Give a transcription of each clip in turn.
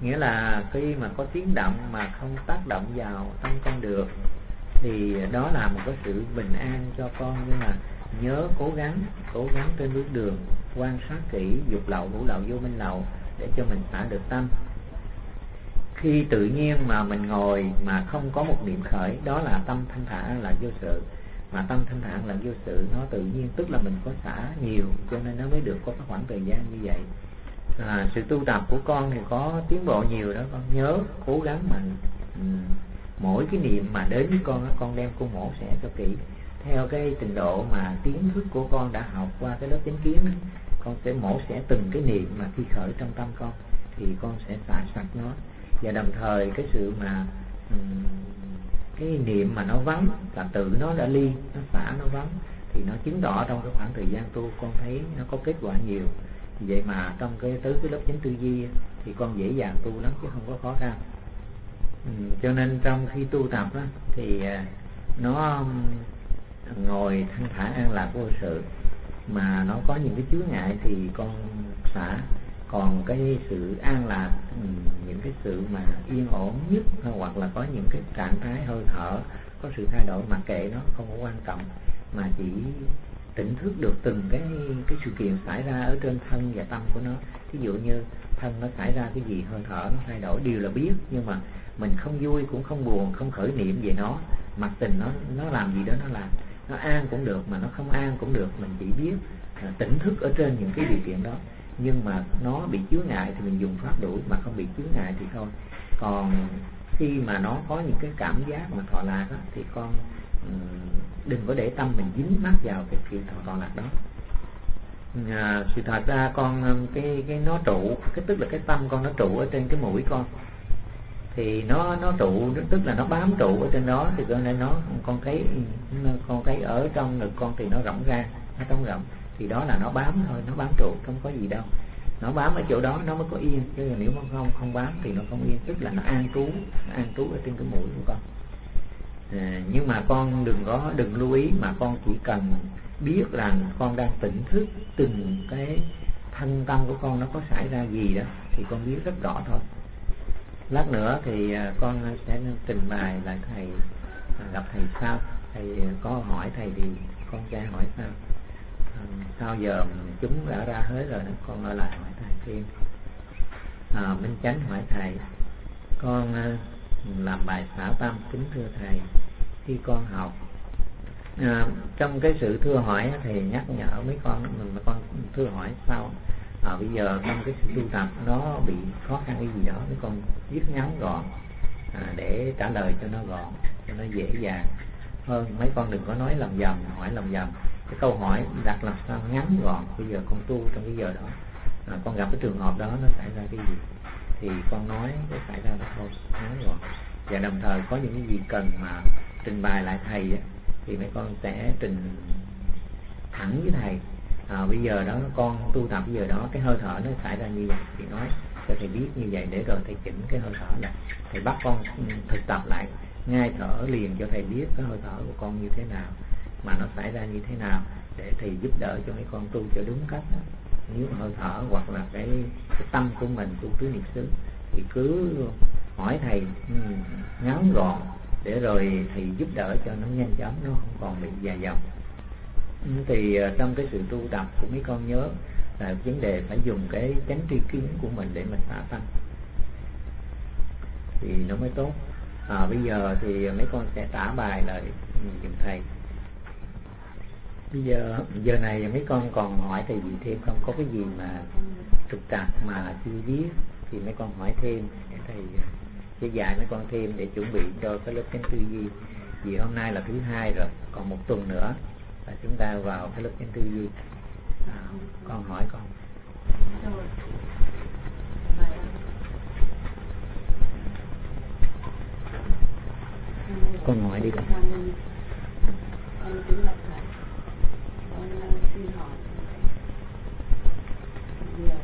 Nghĩa là khi mà có tiếng động mà không tác động vào tâm con được thì đó là một cái sự bình an cho con. Nhưng mà nhớ cố gắng trên bước đường quan sát kỹ dục lậu, ngũ lậu, vô minh lậu để cho mình xả được tâm. Khi tự nhiên mà mình ngồi mà không có một niệm khởi, đó là tâm thanh thản là vô sự. Mà tâm thanh thản là vô sự, nó tự nhiên, tức là mình có xả nhiều, cho nên nó mới được có cái khoảng thời gian như vậy. Sự tu tập của con thì có tiến bộ nhiều đó. Con nhớ cố gắng mà mỗi cái niệm mà đến với con đem con mổ xẻ cho kỹ theo cái trình độ mà kiến thức của con đã học qua cái lớp chánh kiến đó. Con sẽ mổ xẻ từng cái niệm mà khi khởi trong tâm con thì con sẽ xả sạch nó. Và đồng thời cái sự mà cái niệm mà nó vắng là tự nó đã ly, nó xả, nó vắng thì nó chứng tỏ trong cái khoảng thời gian tu con thấy nó có kết quả nhiều. Vậy mà trong cái tới cái lớp chánh tư duy thì con dễ dàng tu lắm chứ không có khó khăn. Cho nên trong khi tu tập đó, thì nó ngồi thanh thản an lạc vô sự, mà nó có những cái chướng ngại thì con xả. Còn cái sự an lạc, những cái sự mà yên ổn nhất, hoặc là có những cái trạng thái hơi thở có sự thay đổi, mặc kệ nó không có quan trọng, mà chỉ tỉnh thức được từng cái sự kiện xảy ra ở trên thân và tâm của nó. Ví dụ như thân nó xảy ra cái gì, hơi thở nó thay đổi, đều là biết, nhưng mà mình không vui cũng không buồn, không khởi niệm về nó. Mặc tình nó làm gì đó nó làm, nó an cũng được mà nó không an cũng được, mình chỉ biết tỉnh thức ở trên những cái điều kiện đó. Nhưng mà nó bị chướng ngại thì mình dùng pháp đuổi, mà không bị chướng ngại thì thôi. Còn khi mà nó có những cái cảm giác mà thọ lạc đó, thì con đừng có để tâm mình dính mắc vào cái chuyện thọ lạc đó. Sự thật ra con cái nó trụ, cái tức là cái tâm con nó trụ ở trên cái mũi con, thì nó trụ, tức là nó bám trụ ở trên đó, thì cho nên con thấy ở trong ngực con thì nó rỗng ra, nó trống rỗng, thì đó là nó bám thôi, nó bám trụ, không có gì đâu. Nó bám ở chỗ đó nó mới có yên, chứ nếu mà không bám thì nó không yên, tức là nó an trú ở trên cái mũi của con. Nhưng mà con đừng lưu ý, mà con chỉ cần biết rằng con đang tỉnh thức từng cái thân tâm của con nó có xảy ra gì đó, thì con biết rất rõ thôi. Lát nữa thì con sẽ trình bày lại thầy, gặp thầy sau. Thầy có hỏi thầy thì con sẽ hỏi sau. Sau giờ chúng đã ra hết rồi, con ở lại hỏi thầy thêm. Minh Chánh hỏi thầy, con làm bài xả tâm. Kính thưa thầy, khi con học, trong cái sự thưa hỏi thầy nhắc nhở mấy con mình, mà con thưa hỏi sau. Bây giờ trong cái sự tu tập nó bị khó khăn cái gì đó, mấy con viết ngắn gọn để trả lời cho nó gọn, cho nó dễ dàng hơn. Mấy con đừng có nói lầm vòng, hỏi lầm vòng. Cái câu hỏi đặt làm sao ngắn gọn. Bây giờ con tu trong cái giờ đó, con gặp cái trường hợp đó nó xảy ra cái gì thì con nói cái xảy ra đó thôi, ngắn gọn. Và đồng thời có những cái gì cần mà trình bày lại thầy ấy, thì mấy con sẽ trình thẳng với thầy. Bây giờ đó con tu tập, bây giờ đó cái hơi thở nó xảy ra như vậy thì nói cho thầy biết như vậy, để rồi thầy chỉnh cái hơi thở lại. Thầy bắt con thực tập lại ngay thở liền cho thầy biết cái hơi thở của con như thế nào, mà nó xảy ra như thế nào, để thầy giúp đỡ cho mấy con tu cho đúng cách đó. Nếu hơi thở hoặc là cái tâm của mình tu tứ niệm xứ thì cứ hỏi thầy ngắn gọn, để rồi thầy giúp đỡ cho nó nhanh chóng, nó không còn bị dài dòng. Thì trong cái sự tu tập của mấy con nhớ là vấn đề phải dùng cái chánh tri kiến của mình để mình xả tâm thì nó mới tốt. Bây giờ thì mấy con sẽ trả bài lại giùm thầy. Bây giờ này mấy con còn hỏi thầy gì thêm không? Có cái gì mà trục trặc mà chưa biết thì mấy con hỏi thêm, để thầy sẽ dạy mấy con thêm để chuẩn bị cho cái lớp chánh tư duy. Vì hôm nay là thứ 2 rồi, còn một tuần nữa là chúng ta vào cái lớp chánh tư duy. Con hỏi con. Con hỏi đi. Con kính bạch thầy, con xin hỏi điều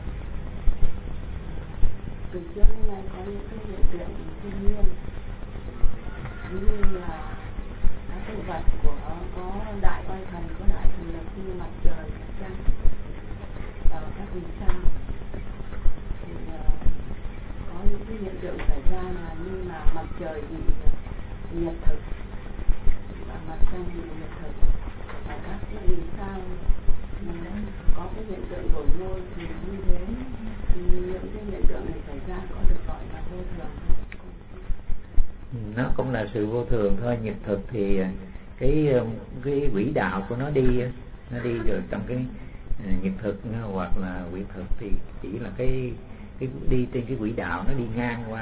từ trước đến nay có những cái hiện tượng thiên nhiên, ví như là các sự vật của có đại oai thần, có đại thần lực như mặt trời, mặt trăng ở các vì sao, thì có những cái hiện tượng xảy ra là như là mặt trời bị nhật thực và mặt trăng bị nhật thực và các cái vì sao có cái hiện tượng đổi ngôi thì như thế, thì những cái hiện tượng này xảy ra có được gọi là vô thường không? Nó cũng là sự vô thường thôi. Nhật thực thì cái quỹ đạo của nó đi rồi trong cái nhật thực hoặc là quỹ thực thì chỉ là cái đi trên cái quỹ đạo, nó đi ngang qua,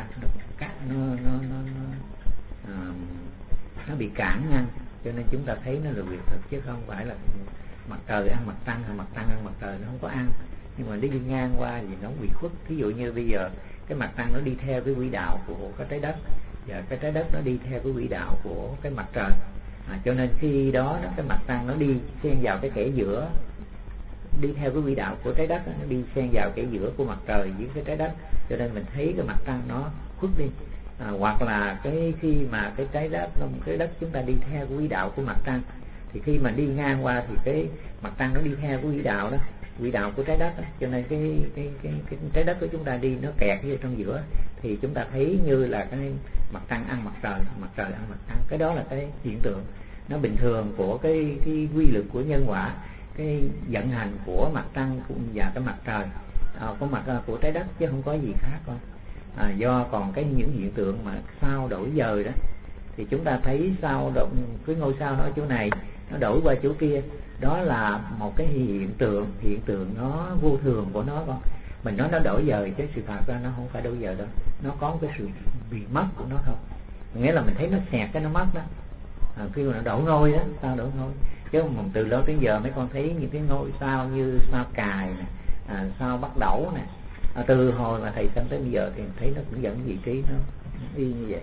nó bị cản ngăn, cho nên chúng ta thấy nó là quyệt thực, chứ không phải là mặt trời ăn mặt trăng hay mặt trăng ăn mặt trời, nó không có ăn, nhưng mà nó đi ngang qua thì nó bị khuất. Ví dụ như bây giờ cái mặt trăng nó đi theo cái quỹ đạo của cái trái đất, và cái trái đất nó đi theo cái quỹ đạo của cái mặt trời, cho nên khi đó cái mặt trăng nó đi xen vào cái kẽ giữa, đi theo cái quỹ đạo của trái đất, nó đi xen vào kẽ giữa của mặt trời với cái trái đất, cho nên mình thấy cái mặt trăng nó khuất đi. Hoặc là khi mà cái trái đất chúng ta đi theo cái quỹ đạo của mặt trăng, thì khi mà đi ngang qua thì cái mặt trăng nó đi theo cái quỹ đạo đó, quỹ đạo của trái đất đó. Cho nên cái trái đất của chúng ta đi nó kẹt ở trong giữa, thì chúng ta thấy như là cái mặt trăng ăn mặt trời ăn mặt trăng. Cái đó là cái hiện tượng nó bình thường của cái quy luật của nhân quả, cái vận hành của mặt trăng và cái mặt trời, của trái đất, chứ không có gì khác thôi. Do còn những hiện tượng mà sao đổi dời đó, thì chúng ta thấy sao cái ngôi sao nó ở chỗ này nó đổi qua chỗ kia, đó là một cái hiện tượng nó vô thường của nó con. Mình nói nó đổi dời, chứ sự thật ra nó không phải đổi dời đâu, nó có cái sự bị mất của nó thôi. Nghĩa là mình thấy nó xẹt cái nó mất đó. Khi mà nó đổi ngôi đó, sao đổi ngôi, chứ mà từ đó đến giờ mấy con thấy những cái ngôi sao như sao Cài này, sao Bắt Đẩu này, từ hồi mà thầy sanh tới bây giờ thì thấy nó cũng vẫn vị trí nó y như vậy.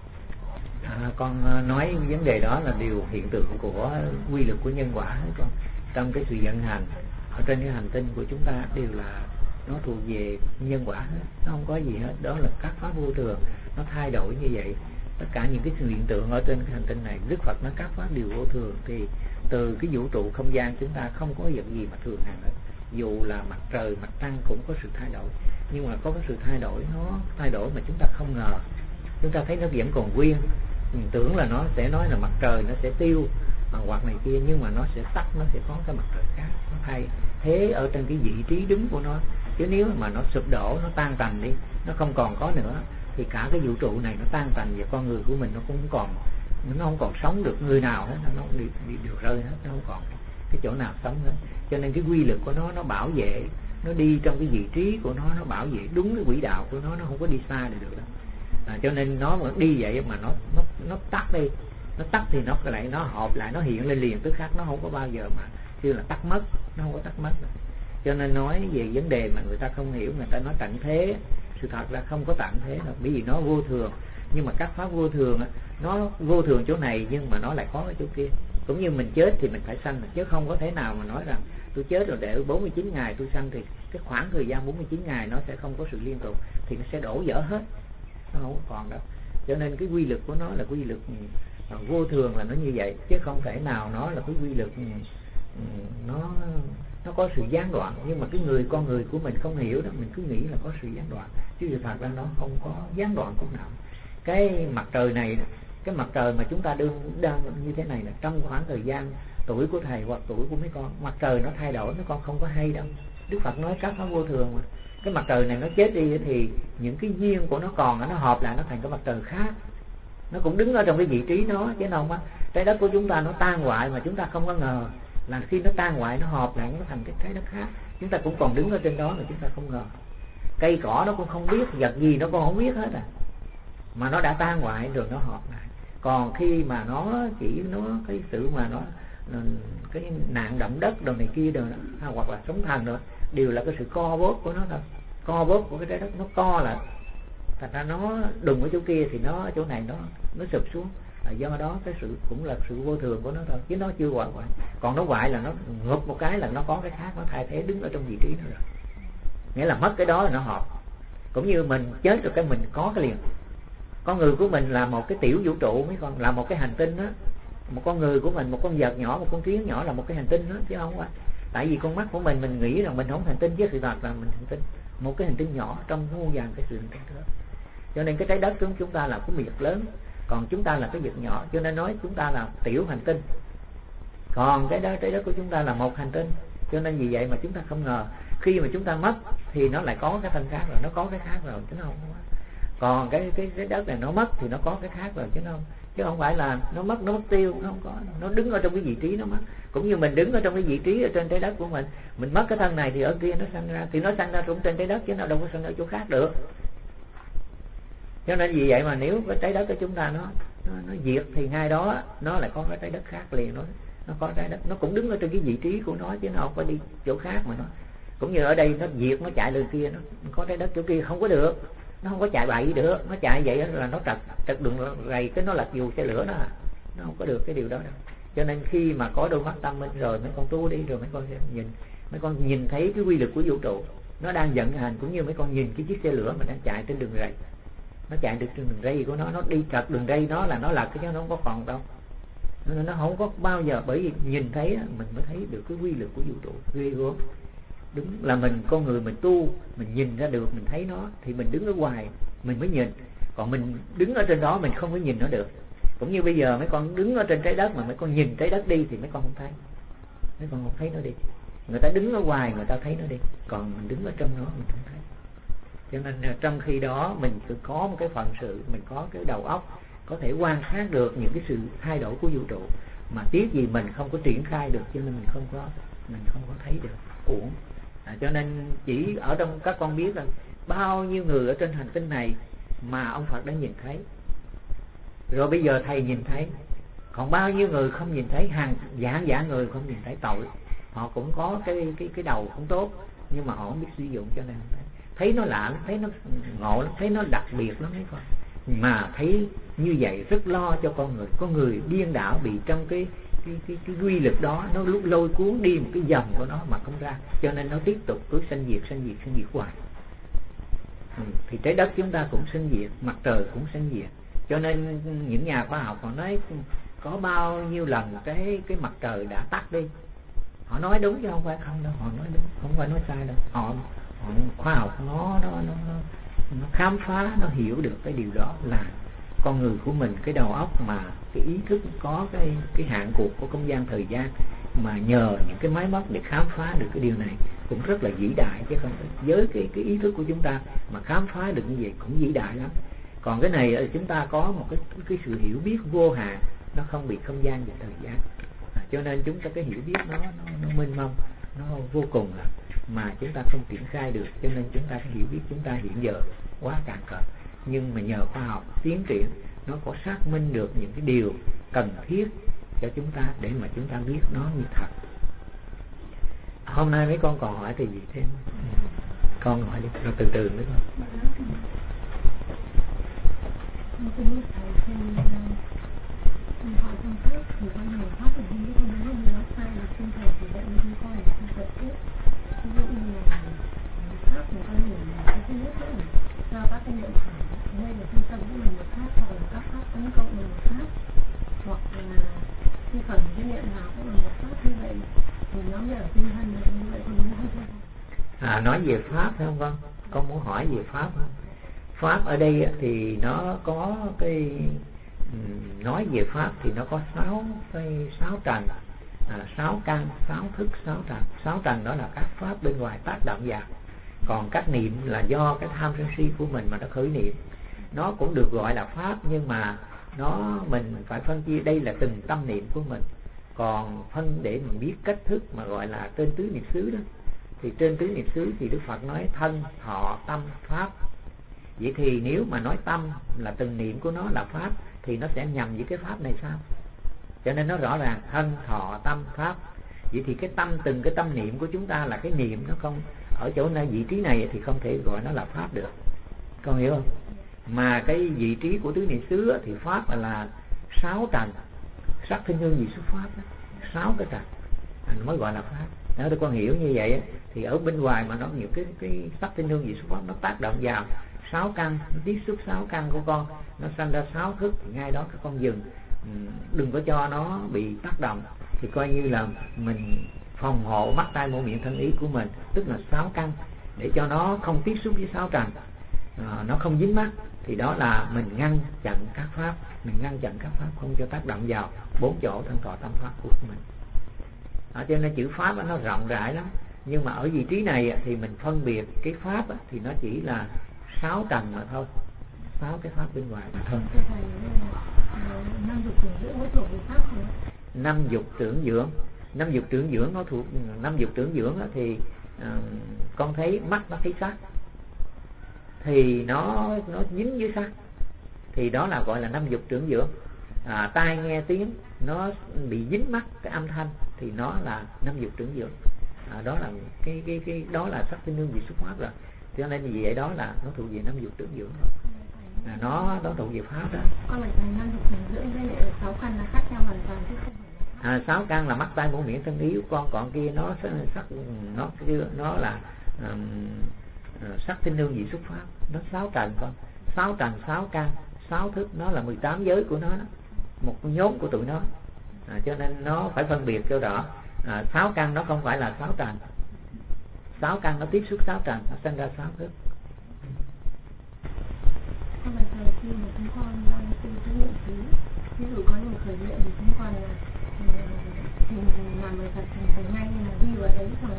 Con nói vấn đề đó là điều hiện tượng của quy luật của nhân quả hết con. Trong cái sự vận hành ở trên cái hành tinh của chúng ta đều là nó thuộc về nhân quả hết, nó không có gì hết. Đó là các pháp vô thường, nó thay đổi như vậy. Tất cả những cái sự hiện tượng ở trên cái hành tinh này, Đức Phật nói các pháp đều vô thường, thì từ cái vũ trụ không gian chúng ta không có vật gì mà thường hằng hết. Dù là mặt trời, mặt trăng cũng có sự thay đổi, nhưng mà có cái sự thay đổi, nó thay đổi mà chúng ta không ngờ. Chúng ta thấy nó vẫn còn nguyên, mình tưởng là nó sẽ nói là mặt trời nó sẽ tiêu hoặc này kia, nhưng mà nó sẽ tắt, nó sẽ có cái mặt trời khác, nó thay thế ở trên cái vị trí đúng của nó. Chứ nếu mà nó sụp đổ, nó tan tành đi, nó không còn có nữa, thì cả cái vũ trụ này nó tan tành, và con người của mình nó không còn sống được người nào hết, nó đi đều rơi hết, nó không còn cái chỗ nào sống hết. Cho nên cái quy luật của nó bảo vệ, nó đi trong cái vị trí của nó bảo vệ đúng cái quỹ đạo của nó không có đi xa được đâu. Cho nên nó vẫn đi vậy mà nó tắt đi, nó tắt thì nó hợp lại, nó hiện lên liền tức khắc, nó không có bao giờ mà kêu là tắt mất, nó không có tắt mất. Cho nên nói về vấn đề mà người ta không hiểu, người ta nói tận thế, sự thật là không có tận thế đâu, bởi vì nó vô thường. Nhưng mà các pháp vô thường nó vô thường chỗ này, nhưng mà nó lại có ở chỗ kia. Cũng như mình chết thì mình phải sanh, chứ không có thể nào mà nói rằng tôi chết rồi để 49 ngày tôi sanh, thì cái khoảng thời gian 49 ngày nó sẽ không có sự liên tục, thì nó sẽ đổ vỡ hết, nó không còn đâu. Cho nên cái quy luật của nó là quy luật vô thường, là nó như vậy, chứ không thể nào nó là cái quy luật nó có sự gián đoạn. Nhưng mà con người của mình không hiểu đó, mình cứ nghĩ là có sự gián đoạn, chứ thực ra nó không có gián đoạn chút nào. Cái mặt trời này, cái mặt trời mà chúng ta đang như thế này là trong khoảng thời gian tuổi của thầy hoặc tuổi của mấy con, mặt trời nó thay đổi, mấy con không có hay đâu. Đức Phật nói các pháp vô thường mà. Cái mặt trời này nó chết đi thì những cái duyên của nó còn, nó hợp lại nó thành cái mặt trời khác, nó cũng đứng ở trong cái vị trí nó, chứ không á. Trái đất của chúng ta nó tan hoại mà chúng ta không có ngờ là khi nó tan hoại nó hợp lại nó thành cái trái đất khác, chúng ta cũng còn đứng ở trên đó mà chúng ta không ngờ. Cây cỏ nó cũng không biết, vật gì nó cũng không biết hết mà nó đã tan hoại rồi nó hợp lại. Còn khi mà nó cái sự mà nó cái nạn động đất đồ này kia đồ đó, hoặc là sóng thần nữa, đều là cái sự co bóp của nó thôi. Co bóp của cái trái đất nó co lại, thành ra nó đùng ở chỗ kia thì nó ở chỗ này nó sụp xuống. Do đó cái sự cũng là sự vô thường của nó thôi, chứ nó chưa hoại. Còn nó hoại là nó ngụp một cái là nó có cái khác, nó thay thế đứng ở trong vị trí nó rồi. Nghĩa là mất cái đó là nó hợp. Cũng như mình chết rồi cái mình có cái liền. Con người của mình là một cái tiểu vũ trụ, mấy con là một cái hành tinh đó. Một con người của mình, một con vật nhỏ, một con kiến nhỏ là một cái hành tinh đó, chứ không phải. Tại vì con mắt của mình nghĩ rằng mình không hành tinh, chứ sự thật là mình hành tinh, một cái hành tinh nhỏ trong muôn vàn cái sự hành tinh đó. Cho nên cái trái đất của chúng ta là cái việc lớn, còn chúng ta là cái việc nhỏ, cho nên nói chúng ta là tiểu hành tinh, còn trái đất của chúng ta là một hành tinh. Cho nên vì vậy mà chúng ta không ngờ khi mà chúng ta mất thì nó lại có cái thân khác rồi, nó có cái khác rồi chứ không. Còn cái đất này nó mất thì nó có cái khác rồi chứ không phải là nó mất tiêu, nó không có, nó đứng ở trong cái vị trí nó mất. Cũng như mình đứng ở trong cái vị trí ở trên trái đất của mình mất cái thân này thì ở kia nó sanh ra, thì nó sanh ra cũng trên trái đất chứ nó đâu có sanh ở chỗ khác được. Cho nên vì vậy mà nếu cái trái đất của chúng ta nó diệt thì ngay đó nó lại có cái trái đất khác liền, nó có trái đất, nó cũng đứng ở trên cái vị trí của nó chứ nó không phải đi chỗ khác mà nó. Cũng như ở đây nó diệt, nó chạy lên kia, nó có trái đất chỗ kia không có được, nó không có chạy bậy được, nó chạy vậy là nó trật đường rầy, cái nó lật dù xe lửa đó, nó không có được cái điều đó đâu. Cho nên khi mà có đôi mắt tâm minh rồi mấy con tu đi rồi mấy con nhìn thấy cái quy lực của vũ trụ nó đang vận hành, cũng như mấy con nhìn cái chiếc xe lửa mà đang chạy trên đường rầy, nó chạy được trên đường ray của nó đi trật đường ray nó là nó lật chứ nó không có còn đâu. Nó không có bao giờ, bởi vì nhìn thấy mình mới thấy được cái quy lực của vũ trụ ghê gớm. Đúng là mình con người mình tu, mình nhìn ra được, mình thấy nó thì mình đứng ở ngoài mình mới nhìn, còn mình đứng ở trên đó mình không có nhìn nó được. Cũng như bây giờ mấy con đứng ở trên trái đất mà mấy con nhìn trái đất đi thì mấy con không thấy, mấy con không thấy nó đi. Người ta đứng ở ngoài người ta thấy nó đi, còn mình đứng ở trong nó mình không thấy. Cho nên trong khi đó mình cứ có một cái phận sự, mình có cái đầu óc có thể quan sát được những cái sự thay đổi của vũ trụ, mà tiếc gì mình không có triển khai được, cho nên mình không có thấy được, uổng. Cho nên chỉ ở trong các con biết là bao nhiêu người ở trên hành tinh này mà ông Phật đã nhìn thấy, rồi bây giờ thầy nhìn thấy, còn bao nhiêu người không nhìn thấy, hàng vạn người không nhìn thấy. Tội họ cũng có cái đầu không tốt, nhưng mà họ không biết sử dụng, cho nên thấy nó lạ lắm, thấy nó ngộ lắm, thấy nó đặc biệt lắm mấy con. Mà thấy như vậy rất lo cho con người điên đảo, bị trong cái quy lực đó nó lúc lôi cuốn đi một cái dòng của nó mà không ra, cho nên nó tiếp tục cứ sanh diệt hoài. Thì trái đất chúng ta cũng sanh diệt, mặt trời cũng sanh diệt. Cho nên những nhà khoa học họ nói có bao nhiêu lần cái mặt trời đã tắt đi, họ nói đúng chứ không phải không đâu, họ nói đúng, không phải nói sai đâu. Họ khoa học nó khám phá, nó hiểu được cái điều đó là con người của mình, cái đầu óc mà cái ý thức có cái hạn cuộc của không gian thời gian, mà nhờ những cái máy móc để khám phá được cái điều này cũng rất là vĩ đại, chứ không với cái ý thức của chúng ta mà khám phá được như vậy cũng vĩ đại lắm. Còn cái này chúng ta có một cái sự hiểu biết vô hạn, nó không bị không gian và thời gian, cho nên chúng ta cái hiểu biết nó mênh mông, nó vô cùng mà chúng ta không triển khai được. Cho nên chúng ta cái hiểu biết chúng ta hiện giờ quá cạn cợt, nhưng mà nhờ khoa học tiến triển nó có xác minh được những cái điều cần thiết cho chúng ta để mà chúng ta biết nó như thật. Hôm nay mấy con còn hỏi thì gì thêm? Con hỏi đi, rồi từ từ nữa con. Họ không thấy thì con hiểu pháp thì không biết con nói gì nó sai là không thể thì vậy nên con là không thể tiếp. Ví dụ như là pháp thì con hiểu là cái thứ nhất là do các công điện thẳng đây là trung tâm của mình một pháp, hoặc là các pháp tấn công mình một pháp, hoặc là khi phần cái niệm nào cũng là một pháp, như vậy thì nó như ở tinh thần là như vậy con muốn nói không? Nói về pháp phải không con? Con muốn hỏi về pháp không? Pháp ở đây thì nó có cái nói về pháp thì nó có 6 trần, 6 căn, 6 thức, 6 trần. 6 trần đó là các pháp bên ngoài tác động vào. Còn các niệm là do cái tham sân si của mình mà nó khởi niệm, nó cũng được gọi là pháp, nhưng mà mình phải phân chia đây là từng tâm niệm của mình. Còn phân để mình biết cách thức mà gọi là trên tứ niệm xứ đó, thì trên tứ niệm xứ thì Đức Phật nói thân, thọ, tâm, pháp. Vậy thì nếu mà nói tâm là từng niệm của nó là pháp thì nó sẽ nhầm với cái pháp này sao? Cho nên nó rõ ràng thân, thọ, tâm, pháp. Vậy thì cái tâm, từng cái tâm niệm của chúng ta là cái niệm, nó không ở chỗ này vị trí này thì không thể gọi nó là pháp được, con hiểu không? Mà cái vị trí của tứ niệm xứ thì pháp là 6 trần, sắc thanh hương vị xuất pháp đó, 6 cái trần mới gọi là pháp. Nếu tôi con hiểu như vậy thì ở bên ngoài mà nó nhiều cái sắc thanh hương vị xuất pháp nó tác động vào 6 căn, nó tiếp xúc 6 căn của con, nó sanh ra 6 thức, thì ngay đó các con dừng, đừng có cho nó bị tác động, thì coi như là mình phòng hộ mắt tai mũi miệng thân ý của mình, tức là 6 căn, để cho nó không tiếp xúc với 6 trần. nó không dính mắc, thì đó là mình ngăn chặn các pháp, không cho tác động vào 4 chỗ thân thọ tâm pháp của mình. Cho nên chữ pháp nó rộng rãi lắm, nhưng mà ở vị trí này thì mình phân biệt cái pháp thì nó chỉ là 6 tầng mà thôi, 6 cái pháp bên ngoài mà thôi. 5 dục tưởng dưỡng có thuộc về pháp không? 5 dục tưởng dưỡng nó thuộc 5 dục tưởng dưỡng thì con thấy mắt nó thấy sắc, thì nó dính với sắc, thì đó là gọi là 5 dục tưởng dưỡng. Tai nghe tiếng nó bị dính mắc cái âm thanh, thì nó là 5 dục tưởng dưỡng. Đó là cái đó là sắc tinh nương vị xuất pháp rồi. Cho nên vì vậy đó là nó thuộc về 5 dục tưởng dưỡng rồi. Nó thuộc về pháp đó. Con lại thành 5 dục tưởng dưỡng với lại 6 căn là khác nhau hoàn toàn chứ không phải. 6 căn là mắt tai mũi miệng thân ý, còn kia nó sắc, nó là sắc tinh nương vị xuất pháp, nó 6 trần con, 6 trần 6 căn 6 thức, nó là 18 giới của nó đó, một nhóm của tụi nó. Cho nên nó phải phân biệt cho rõ. 6 căn nó không phải là 6 trần, 6 căn nó tiếp xúc 6 trần, nó sinh ra 6 thức. Con bài thờ khi mà chúng con đang tu cái niệm xứ, ví dụ có những khởi niệm thì chúng con là làm bài thật thành ngay, nhưng mà đi vào đấy rồi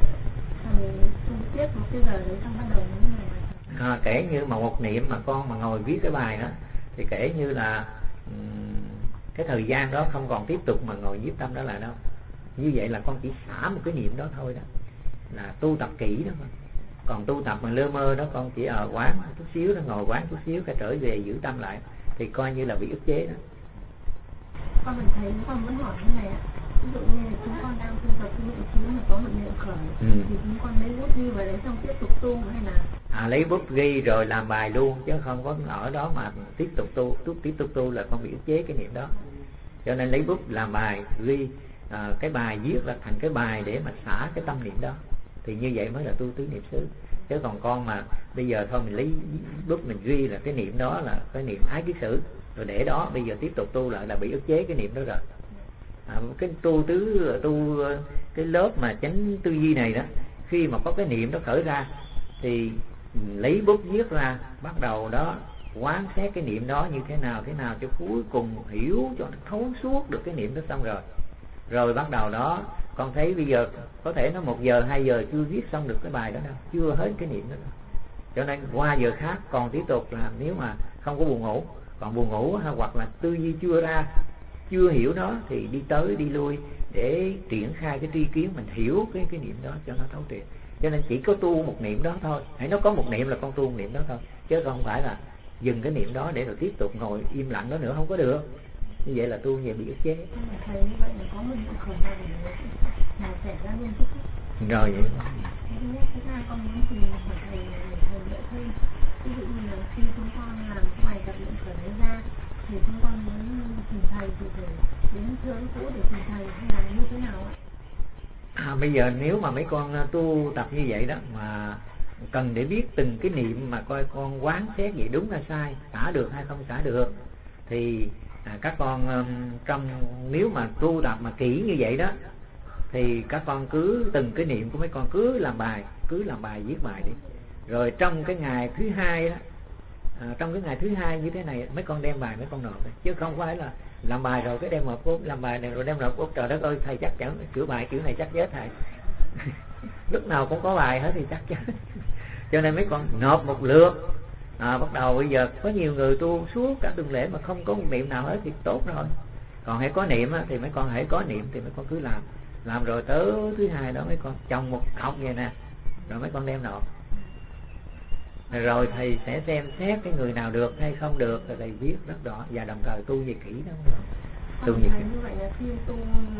tu tiếp một cái giờ đấy xong bắt đầu những ngày kể như mà một niệm mà con mà ngồi viết cái bài đó, thì kể như là cái thời gian đó không còn tiếp tục mà ngồi viết tâm đó là đâu. Như vậy là con chỉ xả một cái niệm đó thôi, đó là tu tập kỹ đó mà. Còn tu tập mà lơ mơ đó, con chỉ ở quán chút xíu, nó ngồi quán chút xíu cái trở về giữ tâm lại, thì coi như là bị ức chế đó. Con mình thấy con muốn hỏi thế này ạ, ví dụ như chúng con đang tu tập cái niệm xứ mà có một niệm khởi, thì chúng con lấy bút ghi vào đấy xong tiếp tục tu hay là lấy bút ghi rồi làm bài luôn, chứ không có ở đó mà tiếp tục tu là con bị ức chế cái niệm đó. Cho nên lấy bút làm bài ghi, cái bài viết là thành cái bài để mà xả cái tâm niệm đó, thì như vậy mới là tu tứ niệm xứ. Chứ còn con mà bây giờ thôi mình lấy bút mình ghi là cái niệm đó là cái niệm ái kiết sử, rồi để đó bây giờ tiếp tục tu lại là bị ức chế cái niệm đó rồi. Cái tu cái lớp mà chánh tư duy này đó, khi mà có cái niệm đó khởi ra thì lấy bút viết ra, bắt đầu đó quán xét cái niệm đó như thế nào cho cuối cùng hiểu cho nó thấu suốt được cái niệm đó xong rồi bắt đầu đó con thấy bây giờ có thể nó 1 giờ 2 giờ chưa viết xong được cái bài đó đâu, chưa hết cái niệm đó đâu. Cho nên qua giờ khác còn tiếp tục làm, nếu mà không có buồn ngủ, còn buồn ngủ hoặc là tư duy chưa ra, chưa hiểu nó thì đi tới đi lui để triển khai cái tri kiến, mình hiểu cái niệm đó cho nó thấu triệt. Cho nên chỉ có tu một niệm đó thôi, hãy nó có một niệm là con tu một niệm đó thôi, chứ không phải là dừng cái niệm đó để rồi tiếp tục ngồi im lặng đó nữa, không có được. Như vậy là tu về bị ức chế. Thầy như vậy là có một niệm khởi nào xảy ra liên tiếp rồi vậy. Thứ hai con muốn thì hỏi thầy lợi thêm, ví dụ như là khi chúng con làm ngoài tập niệm khởi đấy ra thì chúng con muốn tìm thầy thì phải đến thưa cũ để tìm thầy hay là như thế nào ạ? Bây giờ nếu mà mấy con tu tập như vậy đó mà cần để biết từng cái niệm mà coi con quán xét vậy đúng hay sai, xả được hay không xả được, thì các con nếu mà tu tập mà kỹ như vậy đó, thì các con cứ từng cái niệm của mấy con cứ làm bài viết bài đi. Rồi trong cái ngày thứ hai đó, trong cái ngày thứ hai như thế này mấy con đem bài mấy con nộp, chứ không phải là làm bài rồi cái đem nộp út, làm bài này rồi đem nộp út. Trời đất ơi, thầy chắc chắn sửa bài kiểu này chắc chết thầy. Lúc nào cũng có bài hết thì chắc chắn. Cho nên mấy con nộp một lượt, bắt đầu bây giờ có nhiều người tu suốt cả tuần lễ mà không có một niệm nào hết thì tốt rồi. Còn hãy có niệm thì mấy con hãy có niệm thì mấy con cứ làm rồi tới thứ hai đó mấy con trồng một cọc vậy nè, rồi mấy con đem nộp. Rồi thầy sẽ xem xét cái người nào được hay không được, rồi thầy viết rất rõ và đồng thời tu về kỹ đó. Tu về kỹ. Như vậy là khi tu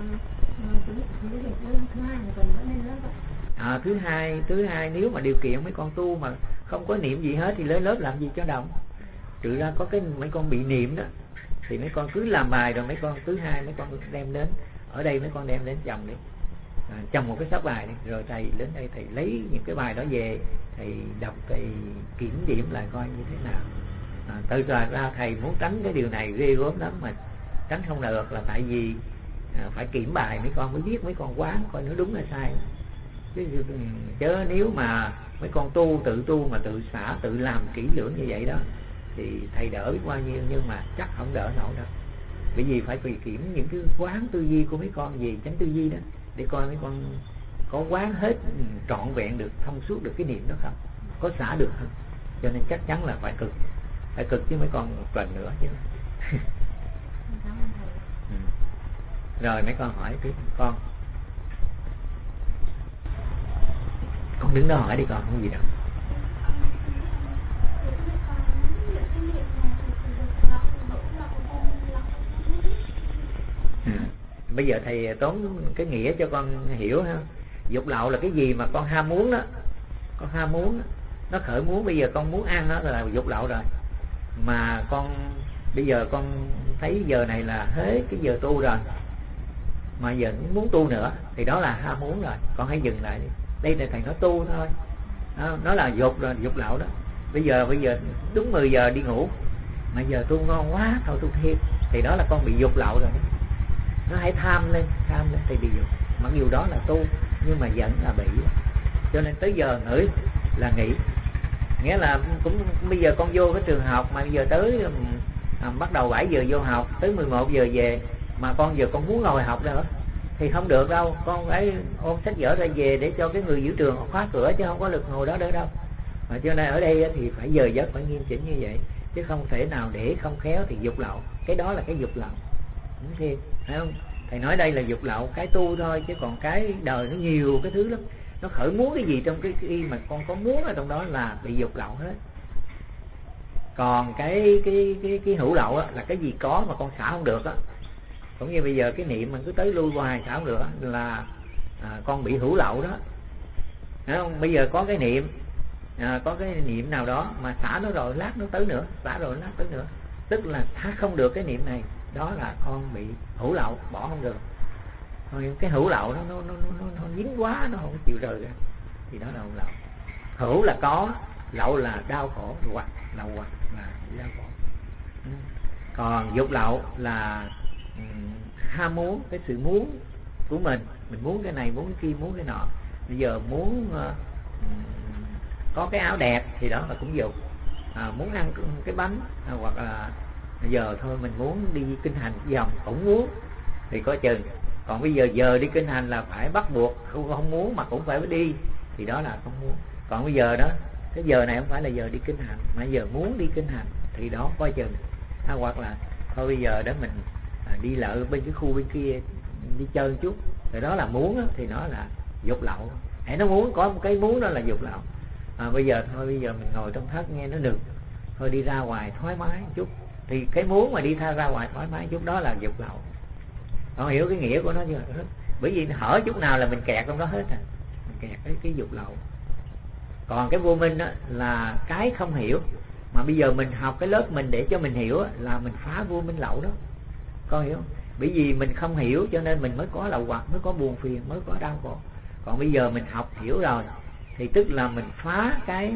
thứ hai mình còn vẫn lên lớp ạ? Thứ hai nếu mà điều kiện mấy con tu mà không có niệm gì hết thì lên lớp làm gì cho đồng. Trừ ra có cái mấy con bị niệm đó thì mấy con cứ làm bài, rồi mấy con thứ hai mấy con đem đến ở đây, mấy con đem đến chồng đi, chồng một cái sắp bài đi, rồi thầy đến đây thầy lấy những cái bài đó về, thầy đọc, thầy kiểm điểm lại coi như thế nào. Tự ra thầy muốn tránh cái điều này ghê gớm lắm mà tránh không được, là tại vì phải kiểm bài mấy con mới biết, mấy con quán coi nó đúng hay sai, Chứ nếu mà mấy con tự tu mà tự xả tự làm kỹ lưỡng như vậy đó thì thầy đỡ biết bao nhiêu, nhưng mà chắc không đỡ nổi đâu. Bởi vì phải tùy kiểm những cái quán tư duy của mấy con về chánh tư duy đó, để coi mấy con có quán hết trọn vẹn được, thông suốt được cái niệm đó không, có xả được không. Cho nên chắc chắn là phải cực chứ mấy con một lần nữa chứ. Rồi mấy con hỏi tiếp. Con đứng đó hỏi đi con, không gì đâu. Bây giờ thầy tóm cái nghĩa cho con hiểu ha. Dục lậu là cái gì mà con ham muốn đó, con ham muốn đó, nó khởi muốn. Bây giờ con muốn ăn đó là dục lậu rồi. Mà con bây giờ con thấy giờ này là hết cái giờ tu rồi, mà giờ muốn tu nữa thì đó là ham muốn rồi. Con hãy dừng lại đi. Đây là thầy nói tu thôi, nó là dục rồi, dục lậu đó. Bây giờ đúng 10 giờ đi ngủ, mà giờ tu ngon quá thôi tu thêm, thì đó là con bị dục lậu rồi. Nó hãy tham lên thì bị dục. Mặc dù đó là tu nhưng mà vẫn là bị. Cho nên tới giờ nghỉ là nghỉ. Nghĩa là cũng bây giờ con vô cái trường học mà bây giờ tới bắt đầu 7 giờ vô học, tới 11 giờ về, mà con giờ con muốn ngồi học nữa thì không được đâu. Con phải ôm sách vở ra về để cho cái người giữ trường khóa cửa, chứ không có lực ngồi đó nữa đâu. Mà cho nên ở đây thì phải giờ giấc phải nghiêm chỉnh như vậy, chứ không thể nào để không khéo thì dục lậu. Cái đó là cái dục lậu. Đúng thêm, phải không? Thầy nói đây là dục lậu cái tu thôi, chứ còn cái đời nó nhiều cái thứ lắm. Nó khởi muốn cái gì trong cái khi mà con có muốn ở trong đó là bị dục lậu hết. Còn cái hữu lậu á, là cái gì có mà con xả không được á. Cũng như bây giờ cái niệm mình cứ tới lui hoài xả không được á, là con bị hữu lậu đó. Thấy không? Bây giờ có cái niệm có cái niệm nào đó mà xả nó rồi lát nó tới nữa, xả rồi lát tới nữa, tức là xả không được cái niệm này, đó là con bị hữu lậu, bỏ không được. Thôi cái hữu lậu nó dính quá, nó không chịu rời ra, thì đó là hữu lậu. Hữu là có, lậu là đau khổ, hoặc là đau khổ. Còn dục lậu là ham muốn, cái sự muốn của mình muốn cái này, muốn cái kia, muốn cái nọ. Bây giờ muốn có cái áo đẹp thì đó là cũng dục. Muốn ăn cái bánh, hoặc là bây giờ thôi mình muốn đi kinh hành vòng cũng muốn thì có chừng. Còn bây giờ đi kinh hành là phải bắt buộc, không muốn mà cũng phải đi, thì đó là không muốn. Còn bây giờ đó, cái giờ này không phải là giờ đi kinh hành, mà giờ muốn đi kinh hành thì đó coi chừng. Hoặc là thôi bây giờ đó mình đi lợi bên cái khu bên kia đi chơi một chút, thì đó là muốn đó, thì nó là dục lậu. Hãy nó muốn, có một cái muốn đó là dục lậu. Bây giờ mình ngồi trong thất nghe nó được, thôi đi ra ngoài thoải mái một chút, thì cái muốn mà đi ra ngoài thoải mái một chút đó là dục lậu. Con hiểu cái nghĩa của nó chưa? Bởi vì hở chút nào là mình kẹt trong đó hết à, mình kẹt cái dục lậu. Còn cái vô minh đó là cái không hiểu, mà bây giờ mình học cái lớp mình để cho mình hiểu là mình phá vô minh lậu đó. Con hiểu không? Bởi vì mình không hiểu cho nên mình mới có lậu hoặc, mới có buồn phiền, mới có đau khổ. Còn bây giờ mình học hiểu rồi thì tức là mình phá cái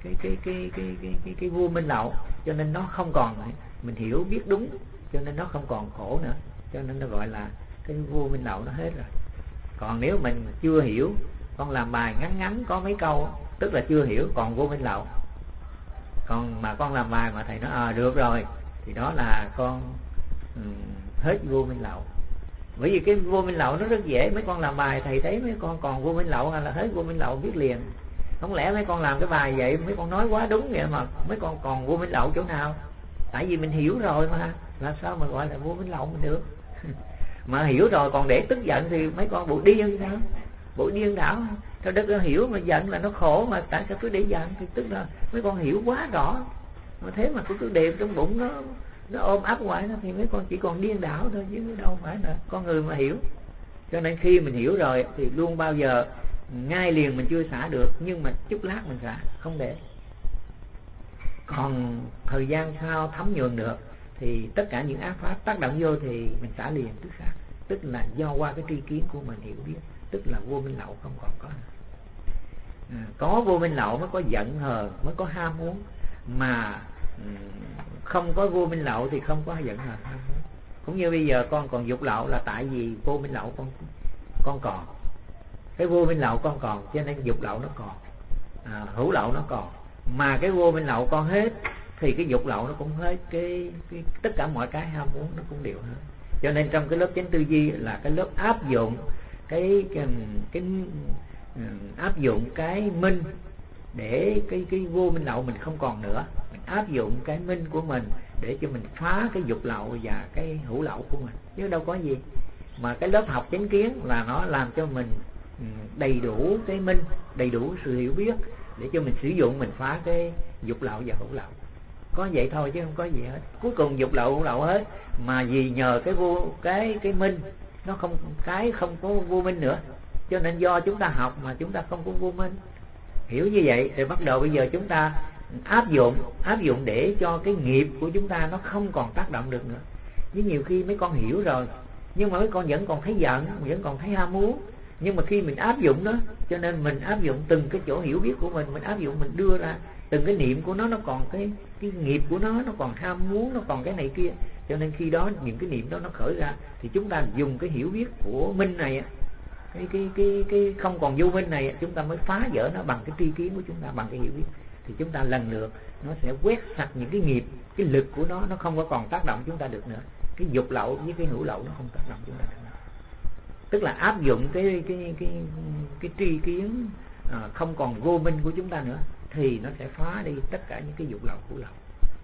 vô minh lậu, cho nên nó không còn, mình hiểu biết đúng cho nên nó không còn khổ nữa, cho nên nó gọi là cái vô minh lậu nó hết rồi. Còn nếu mình chưa hiểu, con làm bài ngắn có mấy câu tức là chưa hiểu, còn vô minh lậu. Còn mà con làm bài mà thầy nói được rồi thì đó là con hết vô minh lậu. Bởi vì cái vô minh lậu nó rất dễ, mấy con làm bài thầy thấy mấy con còn vô minh lậu hay là hết vô minh lậu biết liền. Không lẽ mấy con làm cái bài vậy mấy con nói quá đúng vậy mà mấy con còn vô minh lậu chỗ nào? Tại vì mình hiểu rồi mà, làm sao mà gọi là vô minh lậu mình được? Mà hiểu rồi còn để tức giận thì mấy con bộ điên sao? Bộ điên đảo. Theo đất nó hiểu mà giận là nó khổ, mà tại sao cứ để giận? Thì tức là mấy con hiểu quá rõ, mà thế mà cứ đề trong bụng nó ôm ấp hoài nó, thì mấy con chỉ còn điên đảo thôi, chứ đâu phải là con người mà hiểu. Cho nên khi mình hiểu rồi thì luôn bao giờ ngay liền mình chưa xả được, nhưng mà chút lát mình xả, không để. Còn thời gian sau thấm nhuần được thì tất cả những ác pháp tác động vô thì mình xả liền tức khắc. Tức là do qua cái tri kiến của mình hiểu biết, tức là vô minh lậu không còn có. Có vô minh lậu mới có giận hờn, mới có ham muốn. Mà không có vô minh lậu thì không có giận hờn ham muốn. Cũng như bây giờ con còn dục lậu là tại vì vô minh lậu con còn. Cái vô minh lậu con còn, cho nên dục lậu nó còn, hữu lậu nó còn. Mà cái vô minh lậu con hết thì cái dục lậu nó cũng hết, cái tất cả mọi cái ham muốn nó cũng đều hết. Cho nên trong cái lớp chánh tư duy là cái lớp áp dụng cái áp dụng cái minh để cái vô minh lậu mình không còn nữa. Mình áp dụng cái minh của mình để cho mình phá cái dục lậu và cái hữu lậu của mình, chứ đâu có gì. Mà cái lớp học chánh kiến là nó làm cho mình đầy đủ cái minh, đầy đủ sự hiểu biết để cho mình sử dụng, mình phá cái dục lậu và hữu lậu. Có vậy thôi chứ không có gì hết. Cuối cùng dục lậu hữu lậu hết, mà vì nhờ cái minh nó không có vô minh nữa, cho nên do chúng ta học mà chúng ta không có vô minh. Hiểu như vậy thì bắt đầu bây giờ chúng ta áp dụng để cho cái nghiệp của chúng ta nó không còn tác động được nữa. Nhưng nhiều khi mấy con hiểu rồi, nhưng mà mấy con vẫn còn thấy giận, vẫn còn thấy ham muốn. Nhưng mà khi mình áp dụng đó, cho nên mình áp dụng từng cái chỗ hiểu biết của mình áp dụng, mình đưa ra từng cái niệm của nó còn cái nghiệp của nó còn ham muốn, nó còn cái này kia. Cho nên khi đó những cái niệm đó nó khởi ra thì chúng ta dùng cái hiểu biết của minh này, cái không còn vô minh này, chúng ta mới phá vỡ nó bằng cái tri kiến của chúng ta, bằng cái hiểu biết. Thì chúng ta lần lượt nó sẽ quét sạch những cái nghiệp, cái lực của nó không có còn tác động chúng ta được nữa. Cái dục lậu với cái hữu lậu nó không tác động chúng ta được nữa. Tức là áp dụng cái tri kiến không còn vô minh của chúng ta nữa, thì nó sẽ phá đi tất cả những cái dục lậu hữu lậu.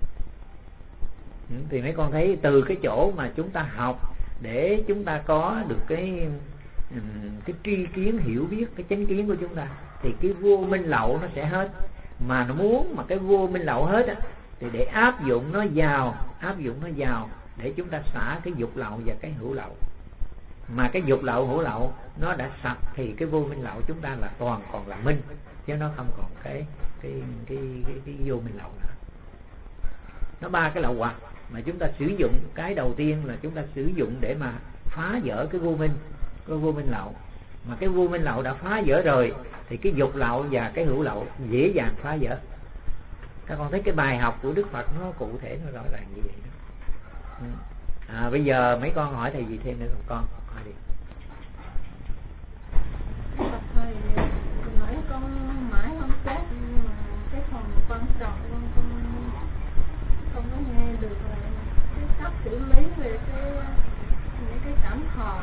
Thì mấy con thấy từ cái chỗ mà chúng ta học để chúng ta có được cái tri kiến hiểu biết, cái chánh kiến của chúng ta, thì cái vô minh lậu nó sẽ hết. Mà nó muốn mà cái vô minh lậu hết á, thì để áp dụng nó vào để chúng ta xả cái dục lậu và cái hữu lậu. Mà cái dục lậu hữu lậu nó đã sạch thì cái vô minh lậu chúng ta là toàn còn là minh, chứ nó không còn cái vô minh lậu nữa. Nó ba cái lậu hoặc mà chúng ta sử dụng. Cái đầu tiên là chúng ta sử dụng để mà phá vỡ cái vô minh lậu. Mà cái vô minh lậu đã phá vỡ rồi thì cái dục lậu và cái hữu lậu dễ dàng phá vỡ. Các con thấy cái bài học của Đức Phật nó cụ thể, nó rõ ràng như vậy đó. Bây giờ mấy con hỏi thầy gì thêm nữa không con? Hỏi đi. Thầy nãy con mãi không chết, cái phần quan trọng con không có nghe được là cái cách xử lý về những cái cảm thọ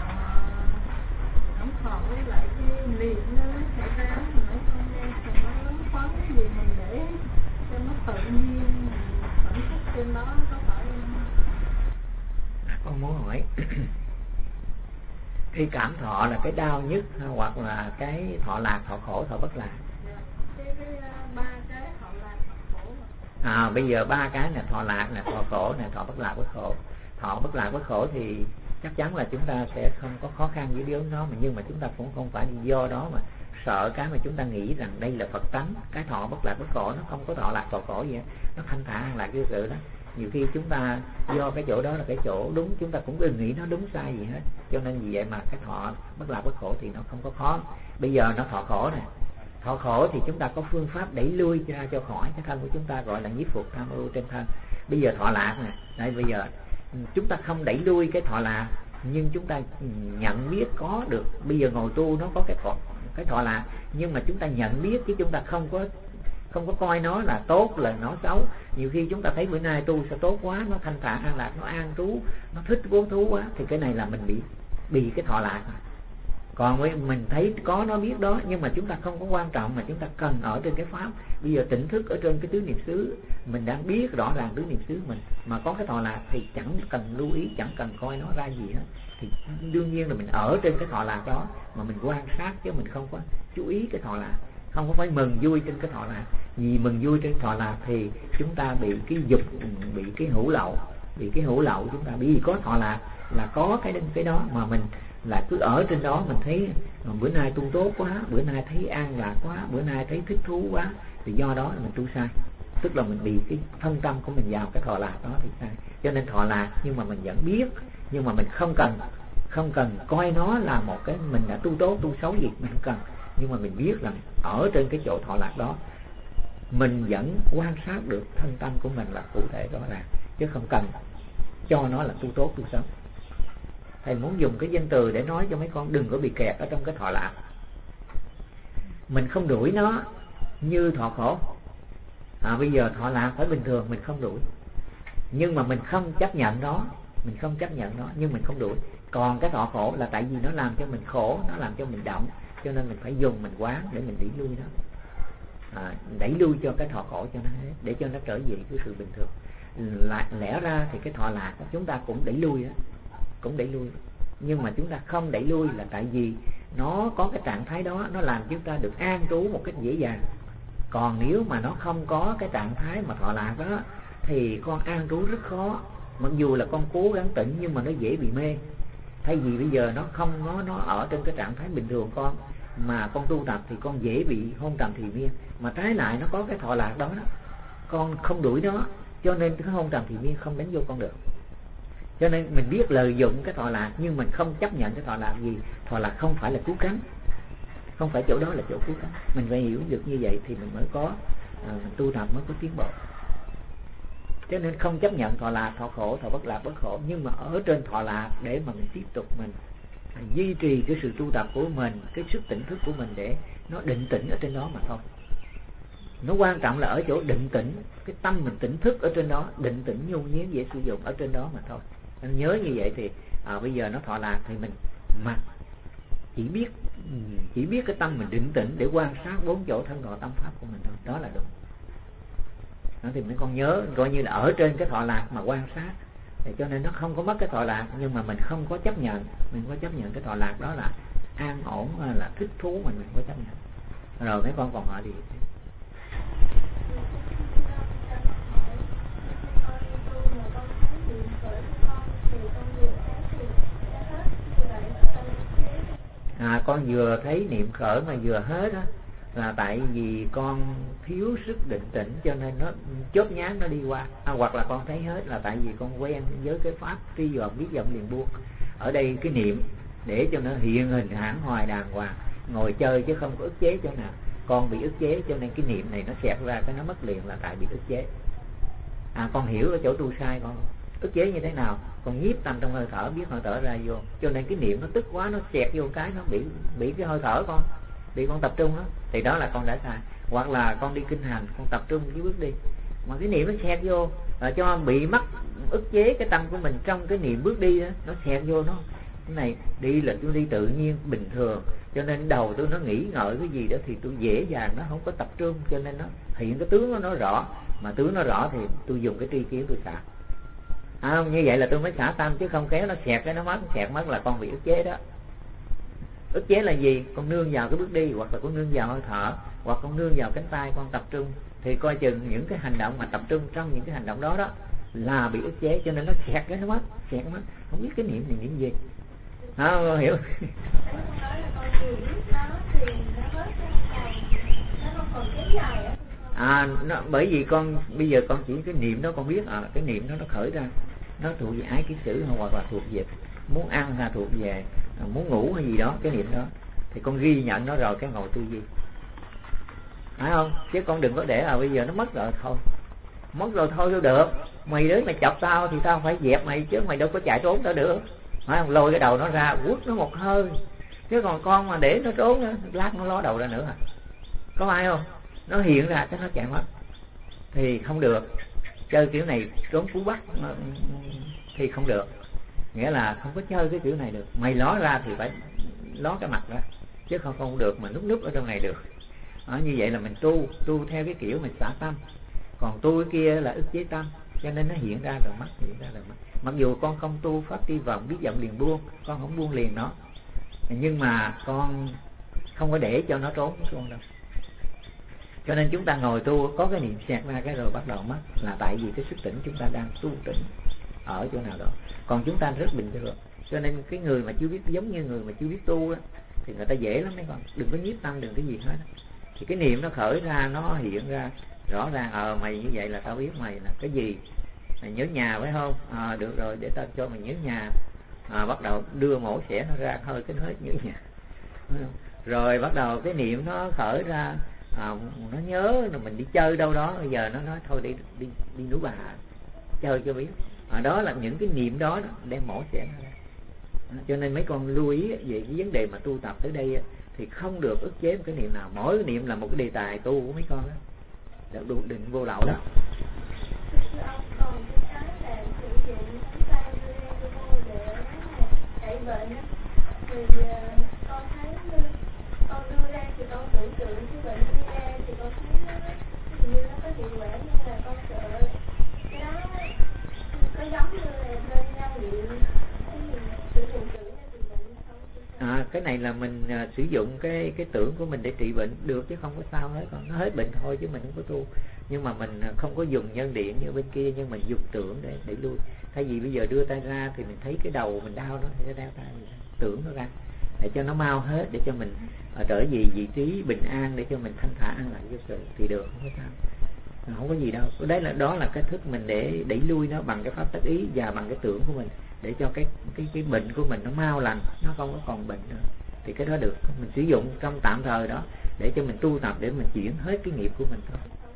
với lại cái niệm nó xảy ra. Nãy con nghe thầy nói lắm khoáng cái gì mình để cho nó tự nhiên, cảm xúc trên đó có phải không? Con muốn hỏi cái cảm thọ là cái đau nhất hoặc là cái thọ lạc, thọ khổ, thọ bất lạc? Ba cái thọ lạc, thọ khổ. Bây giờ ba cái là thọ lạc, là thọ khổ, là thọ bất lạc, bất khổ. Thọ bất lạc, bất khổ thì chắc chắn là chúng ta sẽ không có khó khăn với điều đó, nhưng mà chúng ta cũng không phải do đó mà sợ cái mà chúng ta nghĩ rằng đây là Phật tánh. Cái thọ bất lạc bất khổ nó không có thọ lạc thọ khổ gì hết, nó thanh thản an lạc như sự đó. Nhiều khi chúng ta do cái chỗ đó là cái chỗ đúng, chúng ta cũng đừng nghĩ nó đúng sai gì hết. Cho nên vì vậy mà cái thọ bất lạc bất khổ thì nó không có khó. Bây giờ nó thọ khổ này, thọ khổ thì chúng ta có phương pháp đẩy lui ra cho khỏi cái thân của chúng ta, gọi là nhiếp phục tham ưu trên thân. Bây giờ thọ lạc này, đây bây giờ chúng ta không đẩy lui cái thọ lạc, nhưng chúng ta nhận biết có được. Bây giờ ngồi tu nó có cái thọ lạc, nhưng mà chúng ta nhận biết chứ chúng ta không có coi nó là tốt là nó xấu. Nhiều khi chúng ta thấy bữa nay tu sao tốt quá, nó thanh thản an lạc, nó an trú, nó thích vô thú quá, thì cái này là mình bị cái thọ lạc. Còn mình thấy có nó biết đó, nhưng mà chúng ta không có quan trọng, mà chúng ta cần ở trên cái pháp. Bây giờ tỉnh thức ở trên cái tứ niệm xứ, mình đang biết rõ ràng tứ niệm xứ mình, mà có cái thọ lạc thì chẳng cần lưu ý, chẳng cần coi nó ra gì hết. Thì đương nhiên là mình ở trên cái thọ lạc đó mà mình quan sát, chứ mình không có chú ý cái thọ lạc, không có phải mừng vui trên cái thọ lạc. Vì mừng vui trên thọ lạc thì chúng ta bị cái dục, bị cái hữu lậu, chúng ta bị có thọ lạc là có cái đó, mà mình là cứ ở trên đó. Mình thấy bữa nay tu tốt quá, bữa nay thấy an lạc quá, bữa nay thấy thích thú quá, thì do đó mình tu sai. Tức là mình bị cái thân tâm của mình vào cái thọ lạc đó thì sai. Cho nên thọ lạc nhưng mà mình vẫn biết, nhưng mà mình không cần coi nó là một cái mình đã tu tốt tu xấu gì, mình không cần. Nhưng mà mình biết là ở trên cái chỗ thọ lạc đó mình vẫn quan sát được thân tâm của mình là cụ thể rõ ràng, chứ không cần cho nó là tu tốt tu xấu. Thầy muốn dùng cái danh từ để nói cho mấy con đừng có bị kẹt ở trong cái thọ lạc. mình không đuổi nó như thọ khổ. Bây giờ thọ lạc phải bình thường, mình không đuổi, nhưng mà mình không chấp nhận nó, nhưng mình không đuổi. Còn cái thọ khổ là tại vì nó làm cho mình khổ, nó làm cho mình động, cho nên mình phải dùng mình quán để mình đẩy lui nó, đẩy lui cho cái thọ khổ cho nó hết, để cho nó trở về cái sự bình thường. Lẽ ra thì cái thọ lạc chúng ta cũng đẩy lui đó, nhưng mà chúng ta không đẩy lui là tại vì nó có cái trạng thái đó, nó làm chúng ta được an trú một cách dễ dàng. Còn nếu mà nó không có cái trạng thái mà thọ lạc đó thì con an trú rất khó. Mặc dù là con cố gắng tĩnh nhưng mà nó dễ bị mê. Thay vì bây giờ nó ở trên cái trạng thái bình thường mà con tu tập thì con dễ bị hôn trầm thì miên. Mà trái lại nó có cái thọ lạc đó, con không đuổi nó, cho nên cái hôn trầm thì miên không đánh vô con được. Cho nên mình biết lợi dụng cái thọ lạc, nhưng mình không chấp nhận cái thọ lạc gì. Thọ lạc không phải là cứu cánh, không phải chỗ đó là chỗ cứu cánh. Mình phải hiểu được như vậy thì mình mới có tu tập mới có tiến bộ. Cho nên không chấp nhận thọ lạc, thọ khổ, thọ bất lạc, bất khổ, nhưng mà ở trên thọ lạc để mà mình tiếp tục mình duy trì cái sự tu tập của mình, cái sức tỉnh thức của mình để nó định tĩnh ở trên đó mà thôi. Nó quan trọng là ở chỗ định tĩnh, cái tâm mình tỉnh thức ở trên đó, định tĩnh nhu nhuyễn dễ sử dụng ở trên đó mà thôi. Nên nhớ như vậy thì bây giờ nó thọ lạc thì mình chỉ biết cái tâm mình định tĩnh để quan sát 4 chỗ thân độ tâm pháp của mình thôi, đó là đúng. Đó thì mấy con nhớ coi như là ở trên cái thọ lạc mà quan sát, để cho nên nó không có mất cái thọ lạc, nhưng mà mình không có chấp nhận, cái thọ lạc đó là an ổn, là thích thú, mình không có chấp nhận. Rồi mấy con còn hỏi gì? Con vừa thấy niệm khởi mà vừa hết á, là tại vì con thiếu sức định tĩnh cho nên nó chớp nhoáng nó đi qua. Hoặc là con thấy hết là tại vì con quen với cái pháp tri dòm biết dòng liền buông. Ở đây cái niệm để cho nó hiện hình hãn hoài đàng hoàng, ngồi chơi chứ không có ức chế chỗ nào. Con bị ức chế cho nên cái niệm này nó xẹt ra cái nó mất liền là tại bị ức chế. Con hiểu ở chỗ tu sai con ức chế như thế nào, con nhiếp tâm trong hơi thở, biết hơi thở ra vô, cho nên cái niệm nó tức quá, nó xẹt vô cái nó bị cái hơi thở con, bị con tập trung đó, thì đó là con đã sai. Hoặc là con đi kinh hành, con tập trung cái bước đi mà cái niệm nó xẹt vô, cho bị mất ức chế cái tâm của mình trong cái niệm bước đi đó, nó xẹt vô nó cái này đi là tôi đi tự nhiên bình thường, cho nên đầu tôi nó nghĩ ngợi cái gì đó thì tôi dễ dàng, nó không có tập trung, cho nên nó hiện cái tướng nó rõ, mà tướng nó rõ thì tôi dùng cái tri kiến tôi xả. Như vậy là tôi mới xả tâm, chứ không kéo nó xẹt cái nó mất, xẹt mất là con bị ức chế đó. Ức chế là gì? Con nương vào cái bước đi, hoặc là con nương vào hơi thở, hoặc con nương vào cánh tay con tập trung, thì coi chừng những cái hành động mà tập trung trong những cái hành động đó đó là bị ức chế, cho nên nó xẹt cái nó mất, không biết cái niệm này niệm gì. Hiểu? Bởi vì con bây giờ con chỉ cái niệm đó con biết, cái niệm đó nó khởi ra, nó thuộc về ái ký sử, hoặc là thuộc về muốn ăn, hay thuộc về muốn ngủ hay gì đó, cái niệm đó thì con ghi nhận nó rồi cái ngồi tư duy, phải không? Chứ con đừng có để bây giờ nó mất rồi thôi đâu được. Mày đến mày chọc tao thì tao phải dẹp mày, chứ mày đâu có chạy trốn tao được, phải không? Lôi cái đầu nó ra quất nó một hơi, chứ còn con mà để nó trốn lát nó ló đầu ra nữa, có phải không? Nó hiện ra cái nó chạy mất thì không được. Chơi kiểu này trốn cú bắt thì không được, nghĩa là không có chơi cái kiểu này được. Mày ló ra thì phải ló cái mặt ra, chứ không được mà núp ở trong này được. Như vậy là mình tu theo cái kiểu mình xả tâm, còn tu cái kia là ức chế tâm, cho nên nó hiện ra rồi mất, Mặc dù con không tu pháp tri vọng biết vọng liền buông, con không buông liền nó, nhưng mà con không có để cho nó trốn xuống đâu. Cho nên chúng ta ngồi tu có cái niệm xẹt ra cái rồi bắt đầu mất, là tại vì cái sức tỉnh chúng ta đang tu tỉnh ở chỗ nào đó. Còn chúng ta rất bình thường, cho nên cái người mà chưa biết, giống như người mà chưa biết tu đó, thì người ta dễ lắm mấy con, đừng có nhiếp tâm, đừng cái gì hết. Thì cái niệm nó khởi ra, nó hiện ra rõ ràng, mày như vậy là tao biết mày là cái gì, mày nhớ nhà phải không? Được rồi, để tao cho mày nhớ nhà. Bắt đầu đưa mổ xẻ nó ra hơi cái hết nhớ nhà. Rồi bắt đầu cái niệm nó khởi ra, nó nhớ là mình đi chơi đâu đó, bây giờ nó nói thôi đi núi Bà chơi cho biết. Đó là những cái niệm đó đem mổ xẻ nó ra. Cho nên mấy con lưu ý về cái vấn đề mà tu tập tới đây thì không được ức chế một cái niệm nào. Mỗi cái niệm là một cái đề tài tu của mấy con đó, định vô lậu đó. Còn cái là sử dụng ngón tay đưa ra đưa vô để trị bệnh á, thì con thấy con đưa ra thì con tưởng tượng cái bệnh đi ra thì con thấy như nó có hiệu quả, nhưng là con sợ cái đó có giống như là hơi năng lượng sử dụng tưởng ra trị bệnh không? Cái này là mình sử dụng cái tưởng của mình để trị bệnh được chứ không có sao hết, còn nó hết bệnh thôi chứ mình không có tu. Nhưng mà mình không có dùng nhân điện như bên kia, nhưng mình dùng tưởng để đẩy lui. Thay vì bây giờ đưa tay ra thì mình thấy cái đầu mình đau nó thì đeo tay tưởng nó ra để cho nó mau hết, để cho mình trở về vị trí bình an, để cho mình thanh thản an lạc vô sự thì được, không có sao, không có gì đâu. Đó là cái thức mình để đẩy lui nó bằng cái pháp tác ý và bằng cái tưởng của mình, để cho cái bệnh của mình nó mau lành, nó không có còn bệnh nữa. Thì cái đó được, mình sử dụng trong tạm thời đó để cho mình tu tập, để mình chuyển hết cái nghiệp của mình thôi.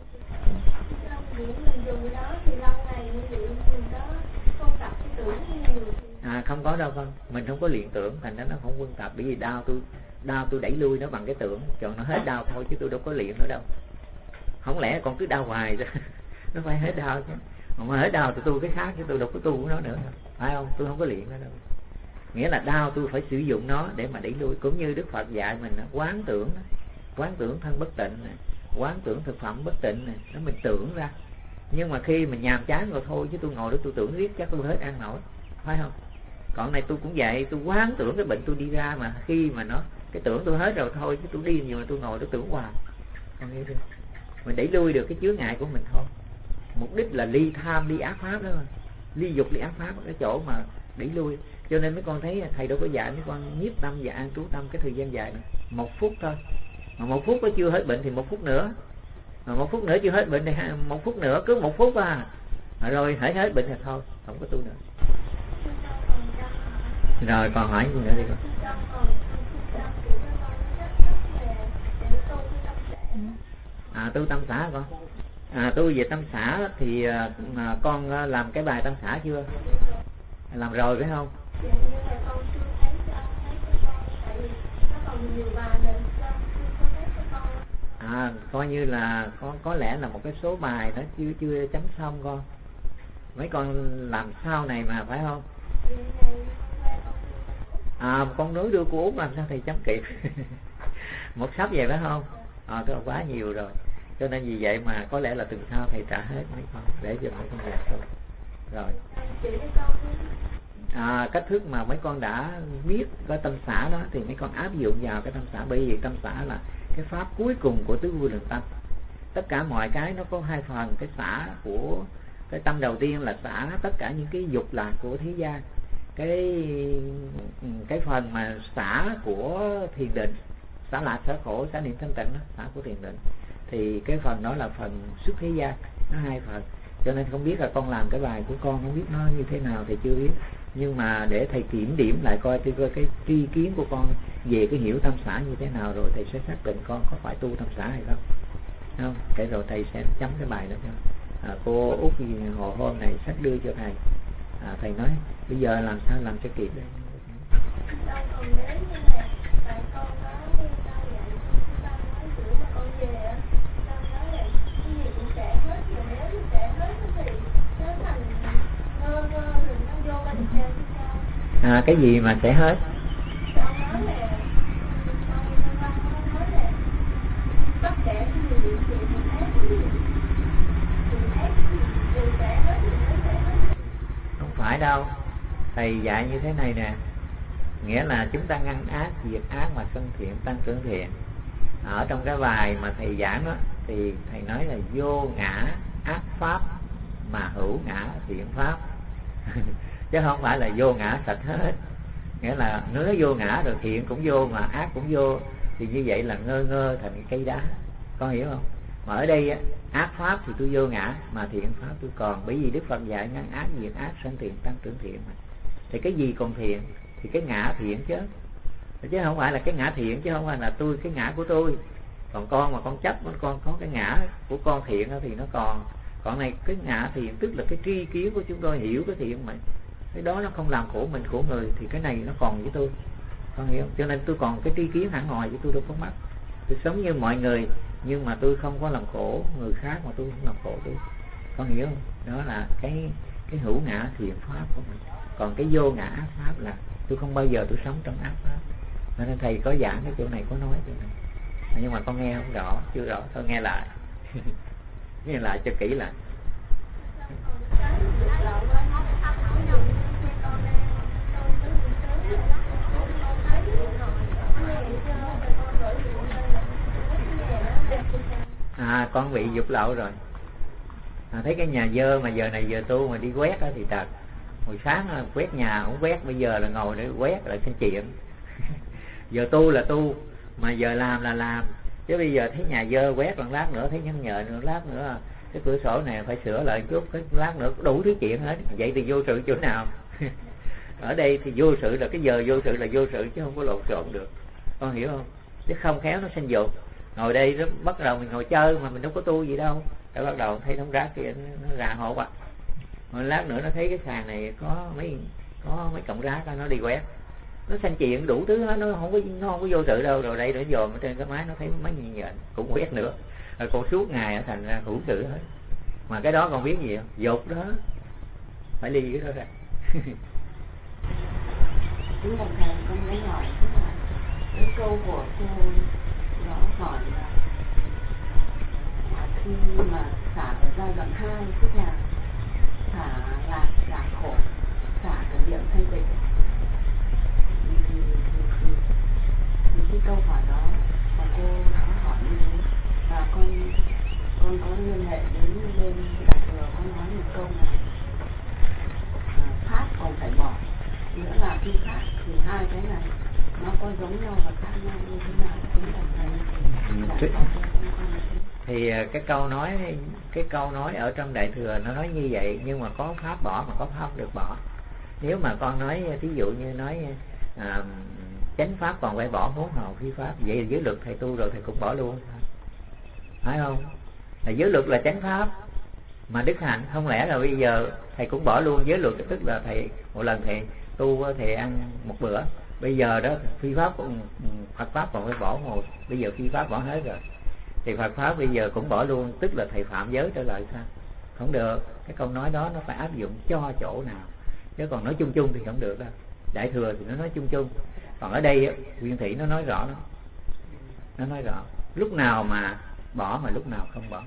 Không có đâu con, mình không có luyện tưởng, thành ra nó không quân tập. Bởi vì đau tôi đẩy lui nó bằng cái tưởng, cho nó hết đau thôi, chứ tôi đâu có luyện nữa đâu. Không lẽ còn cứ đau hoài ra nó phải hết đau chứ. Mà hết đau thì tu cái khác, chứ tôi đâu có tu của nó nữa, phải không? Tôi không có luyện nó đâu. Nghĩa là đau tôi phải sử dụng nó để mà đẩy lui. Cũng như Đức Phật dạy mình quán tưởng thân bất tịnh này, quán tưởng thực phẩm bất tịnh này, nó mình tưởng ra. Nhưng mà khi mình nhàm chán rồi thôi, chứ tôi ngồi đó tôi tưởng riết chắc tôi hết ăn nổi, phải không? Còn này tôi cũng vậy, tôi quán tưởng cái bệnh tôi đi ra, mà khi mà cái tưởng tôi hết rồi thôi, chứ tôi đi nhiều là tôi ngồi tôi tưởng hoài. Con hiểu chưa? Mình đẩy lui được cái chướng ngại của mình thôi. Mục đích là ly tham, ly ác pháp đó mà. Ly dục, ly ác pháp ở cái chỗ mà đẩy lui. Cho nên mấy con thấy thầy đâu có dạy mấy con nhiếp tâm và an trú tâm cái thời gian dài này. 1 phút thôi. Mà 1 phút có chưa hết bệnh thì 1 phút nữa. Mà 1 phút nữa chưa hết bệnh thì 1 phút nữa, cứ 1 phút rồi hết bệnh thì thôi, không có tu nữa. Rồi còn hỏi gì nữa đi con. Tu tâm xã con. Tu về tâm xã thì con làm cái bài tâm xã chưa? Làm rồi phải không? Coi như là có lẽ là một cái số bài nó chưa chấm xong con. Mấy con làm sau này mà, phải không? Con nói đưa cô Út làm sao thầy chấm kịp. Một sắp về phải không? Đó quá nhiều rồi. Cho nên vì vậy mà có lẽ là tuần sau thầy trả hết mấy con, để cho mấy con dạy thôi. Rồi. Cách thức mà mấy con đã biết cái tâm xã đó thì mấy con áp dụng vào cái tâm xã. Bởi vì tâm xã là cái pháp cuối cùng của tứ vô lượng tâm. Tất cả mọi cái nó có 2 phần. Cái xã của cái tâm đầu tiên là xả tất cả những cái dục lạc của thế gian. Cái phần mà xả của thiền định, xả lạc, xả khổ, xả niệm thanh tịnh đó, xả của thiền định, thì cái phần đó là phần xuất thế gian. Nó 2 phần. Cho nên không biết là con làm cái bài của con không biết nó như thế nào thì chưa biết. Nhưng mà để thầy kiểm điểm lại coi cái tri kiến của con về cái hiểu tâm xã như thế nào, rồi thầy sẽ xác định con có phải tu tâm xã hay không. Để rồi thầy sẽ chấm cái bài đó cho. Cô Út hồi hôm này sắp đưa cho thầy. Thầy nói bây giờ làm sao làm cho kịp đây. Cái gì mà sẽ hết? Không phải đâu. Thầy dạy như thế này nè. Nghĩa là chúng ta ngăn ác, diệt ác mà sân thiện, tăng trưởng thiện. Ở trong cái bài mà thầy giảng đó thì thầy nói là vô ngã ác pháp mà hữu ngã thiện pháp. Chứ không phải là vô ngã sạch hết. Nghĩa là nếu vô ngã rồi thiện cũng vô mà ác cũng vô, thì như vậy là ngơ ngơ thành cây đá. Con hiểu không? Mà ở đây á, ác pháp thì tôi vô ngã, mà thiện pháp tôi còn. Bởi vì Đức Phật dạy ngăn ác, diệt ác, sanh thiện, tăng trưởng thiện mà. Thì cái gì còn thiện? Thì cái ngã thiện chứ. Chứ không phải là cái ngã thiện, chứ không phải là tôi, cái ngã của tôi. Còn con mà con chấp, con có cái ngã của con thiện thì nó còn. Còn này cái ngã thiện tức là cái tri kiến của chúng tôi hiểu cái thiện mà. Cái đó nó không làm khổ mình, khổ người, thì cái này nó còn với tôi. con hiểu không? Cho nên tôi còn cái tri kiến hẳn hòi chứ tôi đâu có mất. Tôi sống như mọi người nhưng mà tôi không có làm khổ người khác, mà tôi không làm khổ tôi. Con hiểu không? Đó là cái hữu ngã thiện pháp của mình. Còn cái vô ngã ác pháp là tôi không bao giờ tôi sống trong ác pháp. Nên thầy có giảng cái chỗ này, có nói chỗ này, nhưng mà con nghe không rõ, chưa rõ, thôi nghe lại. Nghe lại cho kỹ lại. Con bị dục lậu rồi. Thấy cái nhà dơ mà giờ này giờ tu mà đi quét đó thì thật. Hồi sáng quét nhà không quét, bây giờ là ngồi để quét lại xin chuyện. Giờ tu là tu, mà giờ làm là làm. Chứ bây giờ thấy nhà dơ quét một lát nữa, thấy nhân nhợ nữa, lát nữa cái cửa sổ này phải sửa lại chút, cái lát nữa đủ thứ chuyện hết. Vậy thì vô sự chỗ nào? Ở đây thì vô sự là cái giờ vô sự là vô sự chứ không có lộn xộn được. Con hiểu không? Chứ không khéo nó sinh dục. Ngồi đây nó bắt đầu mình ngồi chơi mà mình đâu có tu gì đâu. Để bắt đầu thấy đống rác kia nó ra hộp à. Rồi lát nữa nó thấy cái sàn này có mấy cọng rác đó, nó đi quét. Nó sanh chuyện đủ thứ hết, nó không có vô sự đâu. Rồi đây nó dòm ở trên cái máy nó thấy mấy như vậy cũng quét nữa. Rồi còn suốt ngày thành ra hữu sự hết. Mà cái đó còn biết gì không? Dục đó. Phải ly cái đó ra. Chúng đồng thầy con mới hỏi cái câu của cô đó hỏi là khi mà xả ở giai đoạn 2 tức là xả lạc giảm khổ, xả từ niệm thanh tịnh, thì cái câu hỏi đó mà cô đã hỏi như thế, và con có liên hệ đến bên Đại Thừa, con nói một câu là pháp còn phải bỏ, nghĩa là phi pháp, thì hai cái này nó có giống nhau và khác nhau như thế nào? Chúng ta thì cái câu nói ở trong Đại Thừa nó nói như vậy, nhưng mà có pháp bỏ mà có pháp được bỏ. Nếu mà con nói thí dụ như nói chánh pháp còn phải bỏ, huống hồ phi pháp, vậy là giới luật thầy tu rồi thầy cũng bỏ luôn, phải không? Là giới luật là chánh pháp mà đức hạnh, không lẽ là bây giờ thầy cũng bỏ luôn giới luật, tức là thầy một lần thầy tu thầy ăn một bữa, bây giờ đó phi pháp Phật pháp còn phải bỏ một, bây giờ phi pháp bỏ hết rồi thì Phật pháp bây giờ cũng bỏ luôn, tức là thầy phạm giới trở lại sao? Không được. Cái câu nói đó nó phải áp dụng cho chỗ nào, chứ còn nói chung chung thì không được đâu. Đại Thừa thì nó nói chung chung, còn ở đây Nguyên Thủy nó nói rõ, nó nói rõ lúc nào mà bỏ mà lúc nào không bỏ,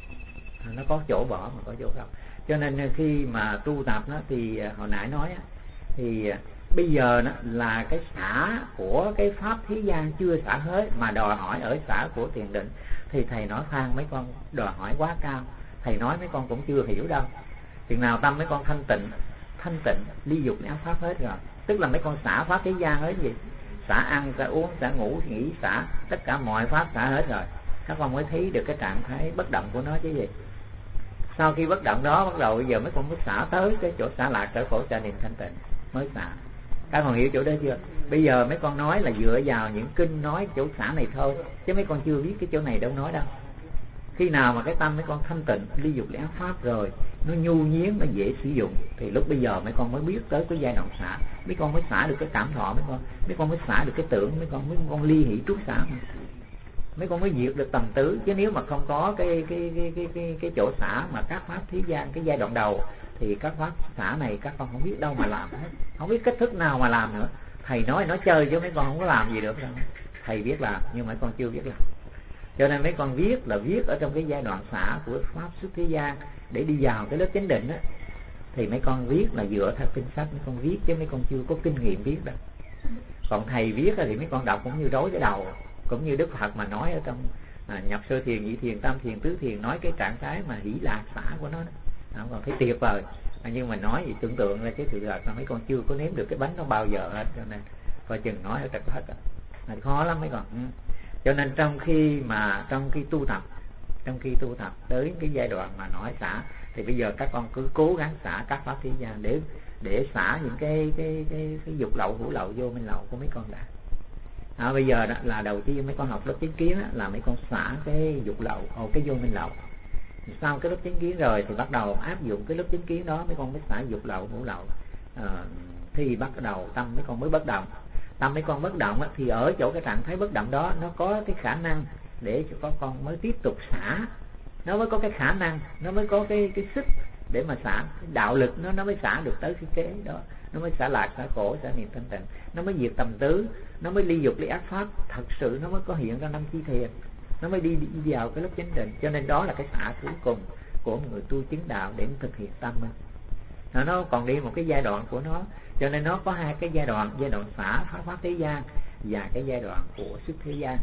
nó có chỗ bỏ mà có chỗ không. Cho nên khi mà tu tập đó, thì hồi nãy nói thì bây giờ đó là cái xả của cái pháp thế gian chưa xả hết, mà đòi hỏi ở xả của thiền định, thì thầy nói khoan mấy con đòi hỏi quá cao, thầy nói mấy con cũng chưa hiểu đâu. Chừng nào tâm mấy con thanh tịnh ly dục ác pháp hết rồi, tức là mấy con xả pháp thế gian hết gì, xả ăn, xả uống, xả ngủ, nghỉ, xả tất cả mọi pháp xả hết rồi, các con mới thấy được cái trạng thái bất động của nó chứ gì. Sau khi bất động đó bắt đầu bây giờ mấy con mới xả tới cái chỗ xả lạc, trở khổ, xả niệm thanh tịnh mới xả. Các con hiểu chỗ đó chưa? Bây giờ mấy con nói là dựa vào những kinh nói chỗ xả này thôi, chứ mấy con chưa biết cái chỗ này đâu nói đâu. Khi nào mà cái tâm mấy con thanh tịnh ly dục ly ác pháp rồi, nó nhu nhiến, nó dễ sử dụng, thì lúc bây giờ mấy con mới biết tới cái giai đoạn xả. Mấy con mới xả được cái cảm thọ, mấy con mới xả được cái tưởng, mấy con ly hỷ trú xả mà. Mấy con mới diệt được tầm tứ. Chứ nếu mà không có cái chỗ xả mà các pháp thế gian cái giai đoạn đầu, thì các pháp xả này các con không biết đâu mà làm hết, không biết cách thức nào mà làm nữa. Thầy nói chơi chứ mấy con không có làm gì được đâu. Thầy biết làm nhưng mấy con chưa biết làm. Cho nên mấy con viết là viết ở trong cái giai đoạn xả của pháp xuất thế gian, để đi vào cái lớp chánh định á, thì mấy con viết là dựa theo kinh sách mấy con viết, chứ mấy con chưa có kinh nghiệm viết đâu. Còn thầy viết thì mấy con đọc cũng như rối cái đầu, cũng như Đức Phật mà nói ở trong nhập sơ thiền, nhị thiền, tam thiền, tứ thiền, nói cái trạng thái mà hỷ lạc xả của nó đó. Không còn thấy tuyệt vời, nhưng mà nói gì tưởng tượng ra chứ thực ra mấy con chưa có nếm được cái bánh nó bao giờ hết, cho nên coi chừng nói ở trật hết khó lắm mấy con. Cho nên trong khi tu tập tới cái giai đoạn mà nói xả, thì bây giờ các con cứ cố gắng xả các pháp thế gian để xả những cái dục lậu, hữu lậu, vô minh lậu của mấy con đã. Bây giờ đó là đầu tiên mấy con học lớp chánh kiến đó, là mấy con xả cái dục lậu hoặc cái vô minh lậu. Sau cái lớp chánh kiến rồi thì bắt đầu áp dụng cái lớp chánh kiến đó, mấy con mới xả dục lậu, hữu lậu. Thì bắt đầu tâm mấy con mới bất động. tâm mấy con bất động á, thì ở chỗ cái trạng thái bất động đó nó có cái khả năng để cho con mới tiếp tục xả, nó mới có cái khả năng, nó mới có cái sức để mà xả, cái đạo lực nó mới xả được tới cái kế đó, nó mới xả lạc, xả khổ, xả niệm thanh tịnh, nó mới diệt tầm tứ, nó mới ly dục ly ác pháp, thật sự nó mới có hiện ra năm chi thiền, nó mới đi vào cái lúc chánh định. Cho nên đó là cái xả cuối cùng của người tu chứng đạo để thực hiện tâm mình. Nó còn đi một cái giai đoạn của nó, cho nên nó có hai cái giai đoạn xả pháp thế gian và cái giai đoạn của xuất thế gian.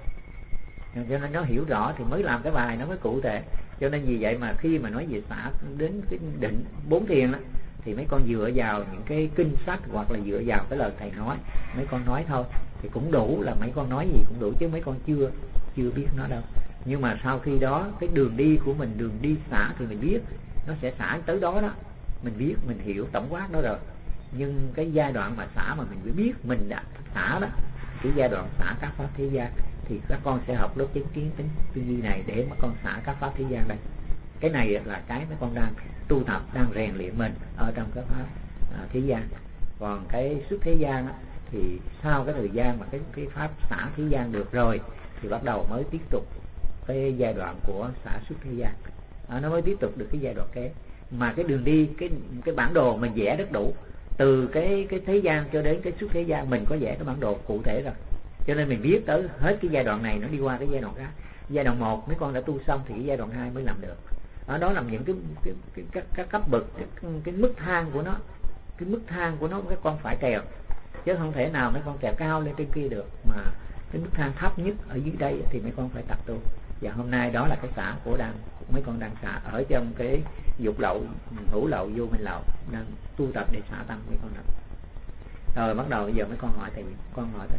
Cho nên nó hiểu rõ thì mới làm cái bài nó mới cụ thể. Cho nên vì vậy mà khi mà nói về xả đến cái định 4 thiền đó, thì mấy con dựa vào những cái kinh sách hoặc là dựa vào cái lời thầy nói, mấy con nói thôi thì cũng đủ, là mấy con nói gì cũng đủ, chứ mấy con chưa biết nó đâu. Nhưng mà sau khi đó cái đường đi của mình, đường đi xả thì mình biết nó sẽ xả tới đó đó, mình biết, mình hiểu tổng quát đó rồi. Nhưng cái giai đoạn mà xả mà mình phải biết mình đã xả đó, cái giai đoạn xả các pháp thế gian, thì các con sẽ học lớp chánh kiến tính tư duy này để mà con xả các pháp thế gian đây. Cái này là cái mấy con đang tu tập, đang rèn luyện mình ở trong các pháp thế gian. Còn cái xuất thế gian á, thì sau cái thời gian mà cái pháp xả thế gian được rồi thì bắt đầu mới tiếp tục cái giai đoạn của xả xuất thế gian. Nó mới tiếp tục được cái giai đoạn kế. Mà cái đường đi, cái bản đồ mình vẽ rất đủ, từ cái thế gian cho đến cái xuất thế gian mình có vẽ cái bản đồ cụ thể rồi. Cho nên mình biết tới hết cái giai đoạn này nó đi qua cái giai đoạn khác. Giai đoạn 1 mấy con đã tu xong thì cái giai đoạn 2 mới làm được. Đó là những cái cấp bậc, cái mức thang của nó. Cái mức thang của nó các con phải trèo, chứ không thể nào mấy con trèo cao lên trên kia được. Mà cái mức thang thấp nhất ở dưới đây thì mấy con phải tập tu. Và hôm nay đó là cái xả của mấy con đang xả ở trong cái dục lậu, hữu lậu, vô minh lậu, đang tu tập để xả tâm mấy con. Rồi bắt đầu giờ mấy con hỏi thầy, con hỏi thầy.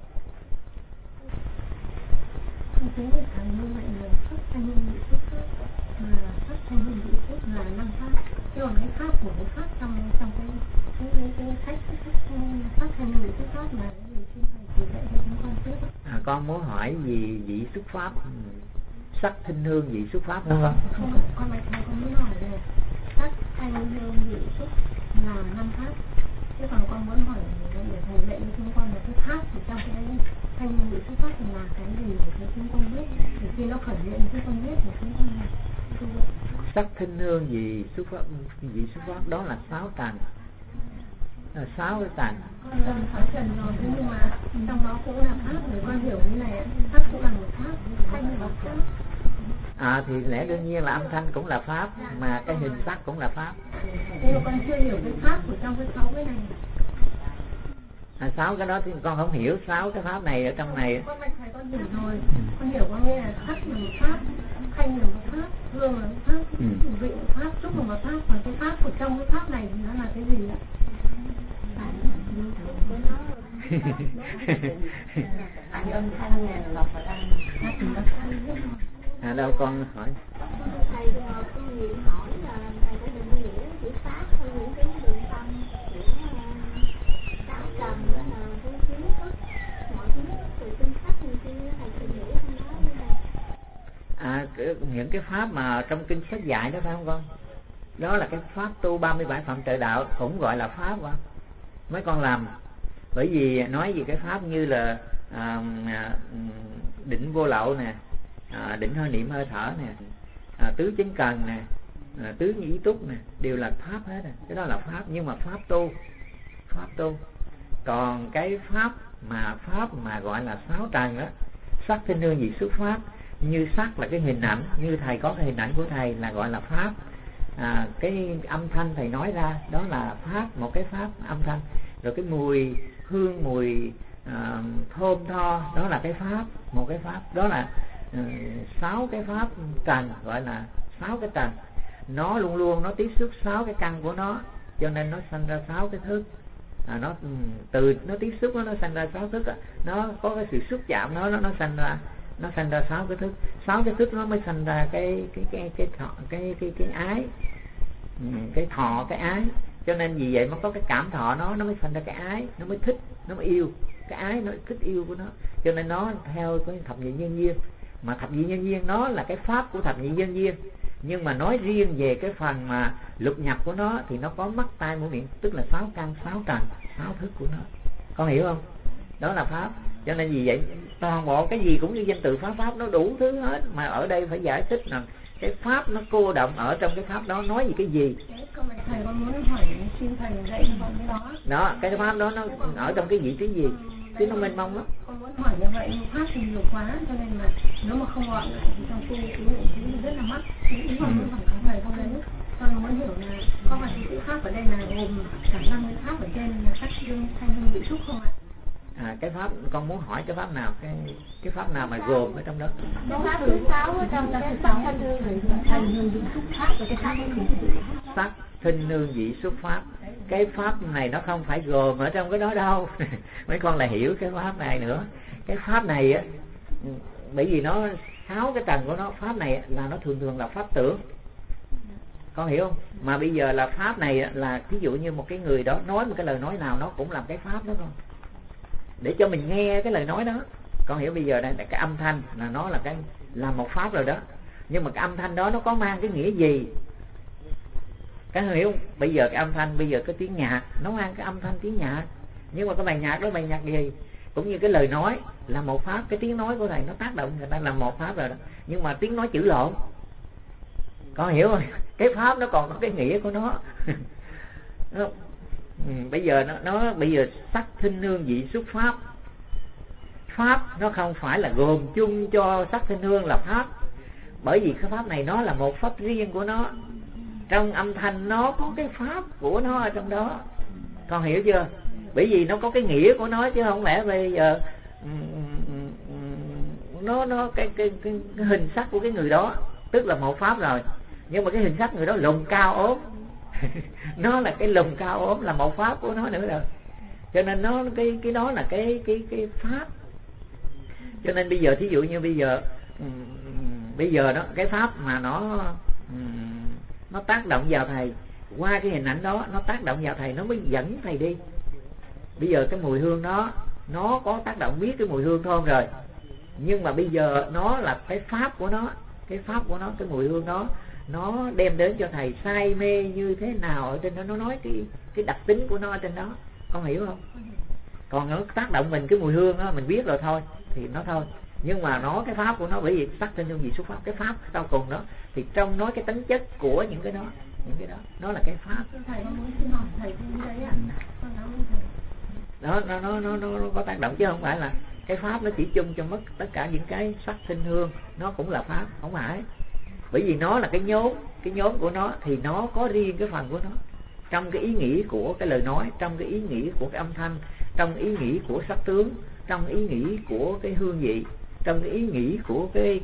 Thế thì thầy như vậy là pháp thanh hương vị xuất pháp, mà pháp thanh hương vị xuất là 5 pháp. Chứ còn cái pháp của cái pháp trong cái sách pháp thanh hương vị xuất pháp là cái gì xin thầy chỉ dạy cho chúng con trước. Con muốn hỏi gì vị xuất pháp, sắc thanh hương vị xuất pháp đúng không? Không, con muốn hỏi là sắc thanh hương vị xuất là 5 pháp. Chứ còn con muốn hỏi để thầy dạy cho chúng con là cái pháp thì trong cái thanh hương vị xuất pháp là cái gì để chúng con biết, để khi nó khởi hiện chúng con biết để chúng con tu. Sắc thanh hương vị xuất pháp đó là 6 trần, 6 cái trần. Con cần 6 trần rồi, nhưng mà trong đó cũng là pháp, để con hiểu như này, pháp cũng là một pháp, thanh là một pháp. Thì lẽ đương nhiên là âm thanh cũng là pháp, mà cái hình sắc cũng là pháp. Nhưng mà con chưa hiểu cái pháp của trong cái 6 cái này. 6 cái đó thì con không hiểu 6 cái pháp này ở trong này. Con mạch thầy con hiểu rồi, con hiểu con nghe là sắc là một pháp, thanh là một pháp, hương là một pháp, vị là một pháp, xúc là một pháp, và cái pháp của trong cái pháp này thì nó là cái gì ạ? Âm thanh này lọc vào đây. Đâu con hỏi. Thầy con nghĩ hỏi là thầy có định nghĩa chữ pháp hay những cái đường tâm của 6 trần đó là cái kiến thức, mọi kiến thức từ kinh sách như kia thầy trình nghĩa trong đó như này. Những cái pháp mà trong kinh sách dạy đó phải không con? Đó là cái pháp tu 37 phạm trợ đạo, cũng gọi là pháp không? Mấy con làm. Bởi vì nói về cái pháp như là định vô lậu nè, định hơi niệm hơi thở nè, tứ chánh cần nè, tứ nhĩ túc nè, đều là pháp hết rồi. Cái đó là pháp, nhưng mà pháp tu. Còn cái pháp mà gọi là 6 trần đó, sắc thanh hương vị xuất pháp, như sắc là cái hình ảnh, như thầy có cái hình ảnh của thầy là gọi là pháp. Cái âm thanh thầy nói ra đó là pháp, một cái pháp âm thanh. Rồi cái mùi hương, mùi thơm tho đó là cái pháp, một cái pháp. Đó là 6 cái pháp trần, gọi là 6 cái trần. Nó luôn luôn nó tiếp xúc 6 cái căn của nó, cho nên nó sanh ra 6 cái thức. Nó từ nó tiếp xúc nó sanh ra 6 thức. Nó có cái sự xúc chạm nó sanh ra 6 cái thức. 6 cái thức nó mới sanh ra cái ái, cái thọ, cái ái. Cho nên vì vậy mà có cái cảm thọ nó mới sanh ra cái ái, nó mới thích, nó mới yêu. Cái ái nó thích yêu của nó, cho nên nó theo cái thập nhị nhân duyên. Mà thập nhị nhân duyên nó là cái pháp của thập nhị nhân duyên, nhưng mà nói riêng về cái phần mà lục nhập của nó thì nó có mắt tai mũi miệng, tức là 6 căn, 6 trần, 6 thức của nó. Con hiểu không? đó là pháp. Cho nên vì vậy toàn bộ cái gì cũng như danh từ pháp, pháp nó đủ thứ hết, mà ở đây phải giải thích là cái pháp nó cô động ở trong cái pháp đó nói gì cái gì. Thầy con muốn hỏi xin thầy dạy cho con cái đó. Đó, cái pháp đó nó ở trong cái vị trí gì? Chứ nó mênh mông lắm. Con muốn hỏi như vậy nhưng pháp thì nhiều quá, cho nên là nếu mà không gọn lại thì trong tu thì rất là mắc. Ý con muốn hỏi các thầy con đấy. Con muốn hiểu là có phải cái pháp ở đây là gồm cả 5 cái pháp ở trên là sắc dương thanh hương vị xúc không ạ? Cái pháp con muốn hỏi cái pháp nào, cái pháp nào mà gồm ở trong đó? Cái pháp thứ 6 ở trong cái pháp thanh hương vị xúc pháp và cái pháp sắc thinh nương vị xúc pháp. Cái pháp này nó không phải gồm ở trong cái đó đâu. Mấy con lại hiểu cái pháp này nữa. Cái pháp này á, bởi vì nó 6 cái tầng của nó, pháp này là nó thường là pháp tưởng, con hiểu không? Mà bây giờ là pháp này là ví dụ như một cái người đó nói một cái lời nói nào nó cũng làm cái pháp đó con, để cho mình nghe cái lời nói đó, con hiểu? Bây giờ đây là cái âm thanh là nó là một pháp rồi đó, nhưng mà cái âm thanh đó nó có mang cái nghĩa gì, các hiểu không? Bây giờ cái âm thanh, bây giờ cái tiếng nhạc nó mang cái âm thanh tiếng nhạc, nhưng mà cái bài nhạc đó bài nhạc gì? Cũng như cái lời nói là một pháp, cái tiếng nói của thầy nó tác động người ta là một pháp rồi đó, nhưng mà tiếng nói chữ lộn, con hiểu không? Cái pháp nó còn có cái nghĩa của nó. Bây giờ nó bây giờ sắc thinh nương vị xúc pháp. Pháp nó không phải là gồm chung cho sắc thinh nương là pháp, bởi vì cái pháp này nó là một pháp riêng của nó. Trong âm thanh nó có cái pháp của nó ở trong đó, con hiểu chưa? Bởi vì nó có cái nghĩa của nó, chứ không lẽ bây giờ nó cái hình sắc của cái người đó tức là một pháp rồi, nhưng mà cái hình sắc người đó lùn cao ốm nó là cái lùn cao ốm là một pháp của nó nữa rồi. Cho nên nó cái đó là cái pháp. Cho nên bây giờ thí dụ như bây giờ đó, cái pháp mà nó tác động vào thầy qua cái hình ảnh đó, nó tác động vào thầy, nó mới dẫn thầy đi. Bây giờ cái mùi hương đó nó có tác động, biết cái mùi hương thơm rồi, nhưng mà bây giờ nó là cái pháp của nó, cái pháp của nó, cái mùi hương đó nó đem đến cho thầy say mê như thế nào ở trên đó, nó nói cái đặc tính của nó ở trên đó, con hiểu không? Còn nó tác động mình cái mùi hương đó mình biết rồi thôi thì nó thôi, nhưng mà nó cái pháp của nó, bởi vì sắc thinh nương vị xúc pháp, cái pháp sau cùng đó thì trong nói cái tính chất của những cái đó nó là cái pháp. Thầy muốn xin hỏi thầy đấy ạ. Nó có tác động chứ không phải là cái pháp nó chỉ chung cho mất tất cả những cái sắc thinh hương, nó cũng là pháp, không phải. Bởi vì nó là cái nhóm của nó thì nó có riêng cái phần của nó, trong cái ý nghĩa của cái lời nói, trong cái ý nghĩa của cái âm thanh, trong ý nghĩa của sắc tướng, trong ý nghĩa của cái hương vị, trong cái ý nghĩa của cái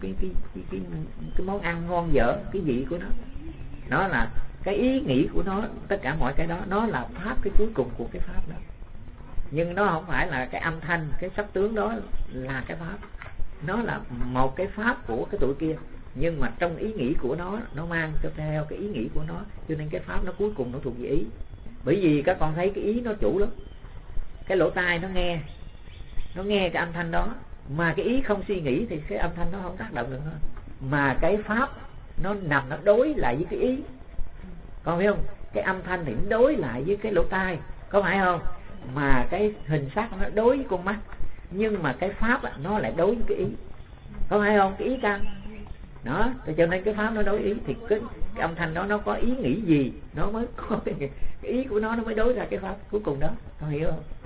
món ăn ngon dở, cái vị của nó là cái ý nghĩa của nó, tất cả mọi cái đó nó là pháp, cái cuối cùng của cái pháp đó. Nhưng nó không phải là cái âm thanh, cái sắc tướng đó là cái pháp, nó là một cái pháp của cái tụi kia, nhưng mà trong ý nghĩ của nó mang cho theo cái ý nghĩ của nó, cho nên cái pháp nó cuối cùng nó thuộc về ý. Bởi vì các con thấy cái ý nó chủ lắm, cái lỗ tai nó nghe cái âm thanh đó, mà cái ý không suy nghĩ thì cái âm thanh nó không tác động được nữa. Mà cái pháp nó nằm, nó đối lại với cái ý, con biết không? Cái âm thanh thì nó đối lại với cái lỗ tai, có phải không? Mà cái hình sắc nó đối với con mắt, nhưng mà cái pháp nó lại đối với cái ý, có phải không? Cái ý căn đó, cho nên cái pháp nó đối ý thì cái âm thanh đó nó có ý nghĩ gì nó mới có cái ý của nó mới đối ra cái pháp cuối cùng đó, con hiểu không?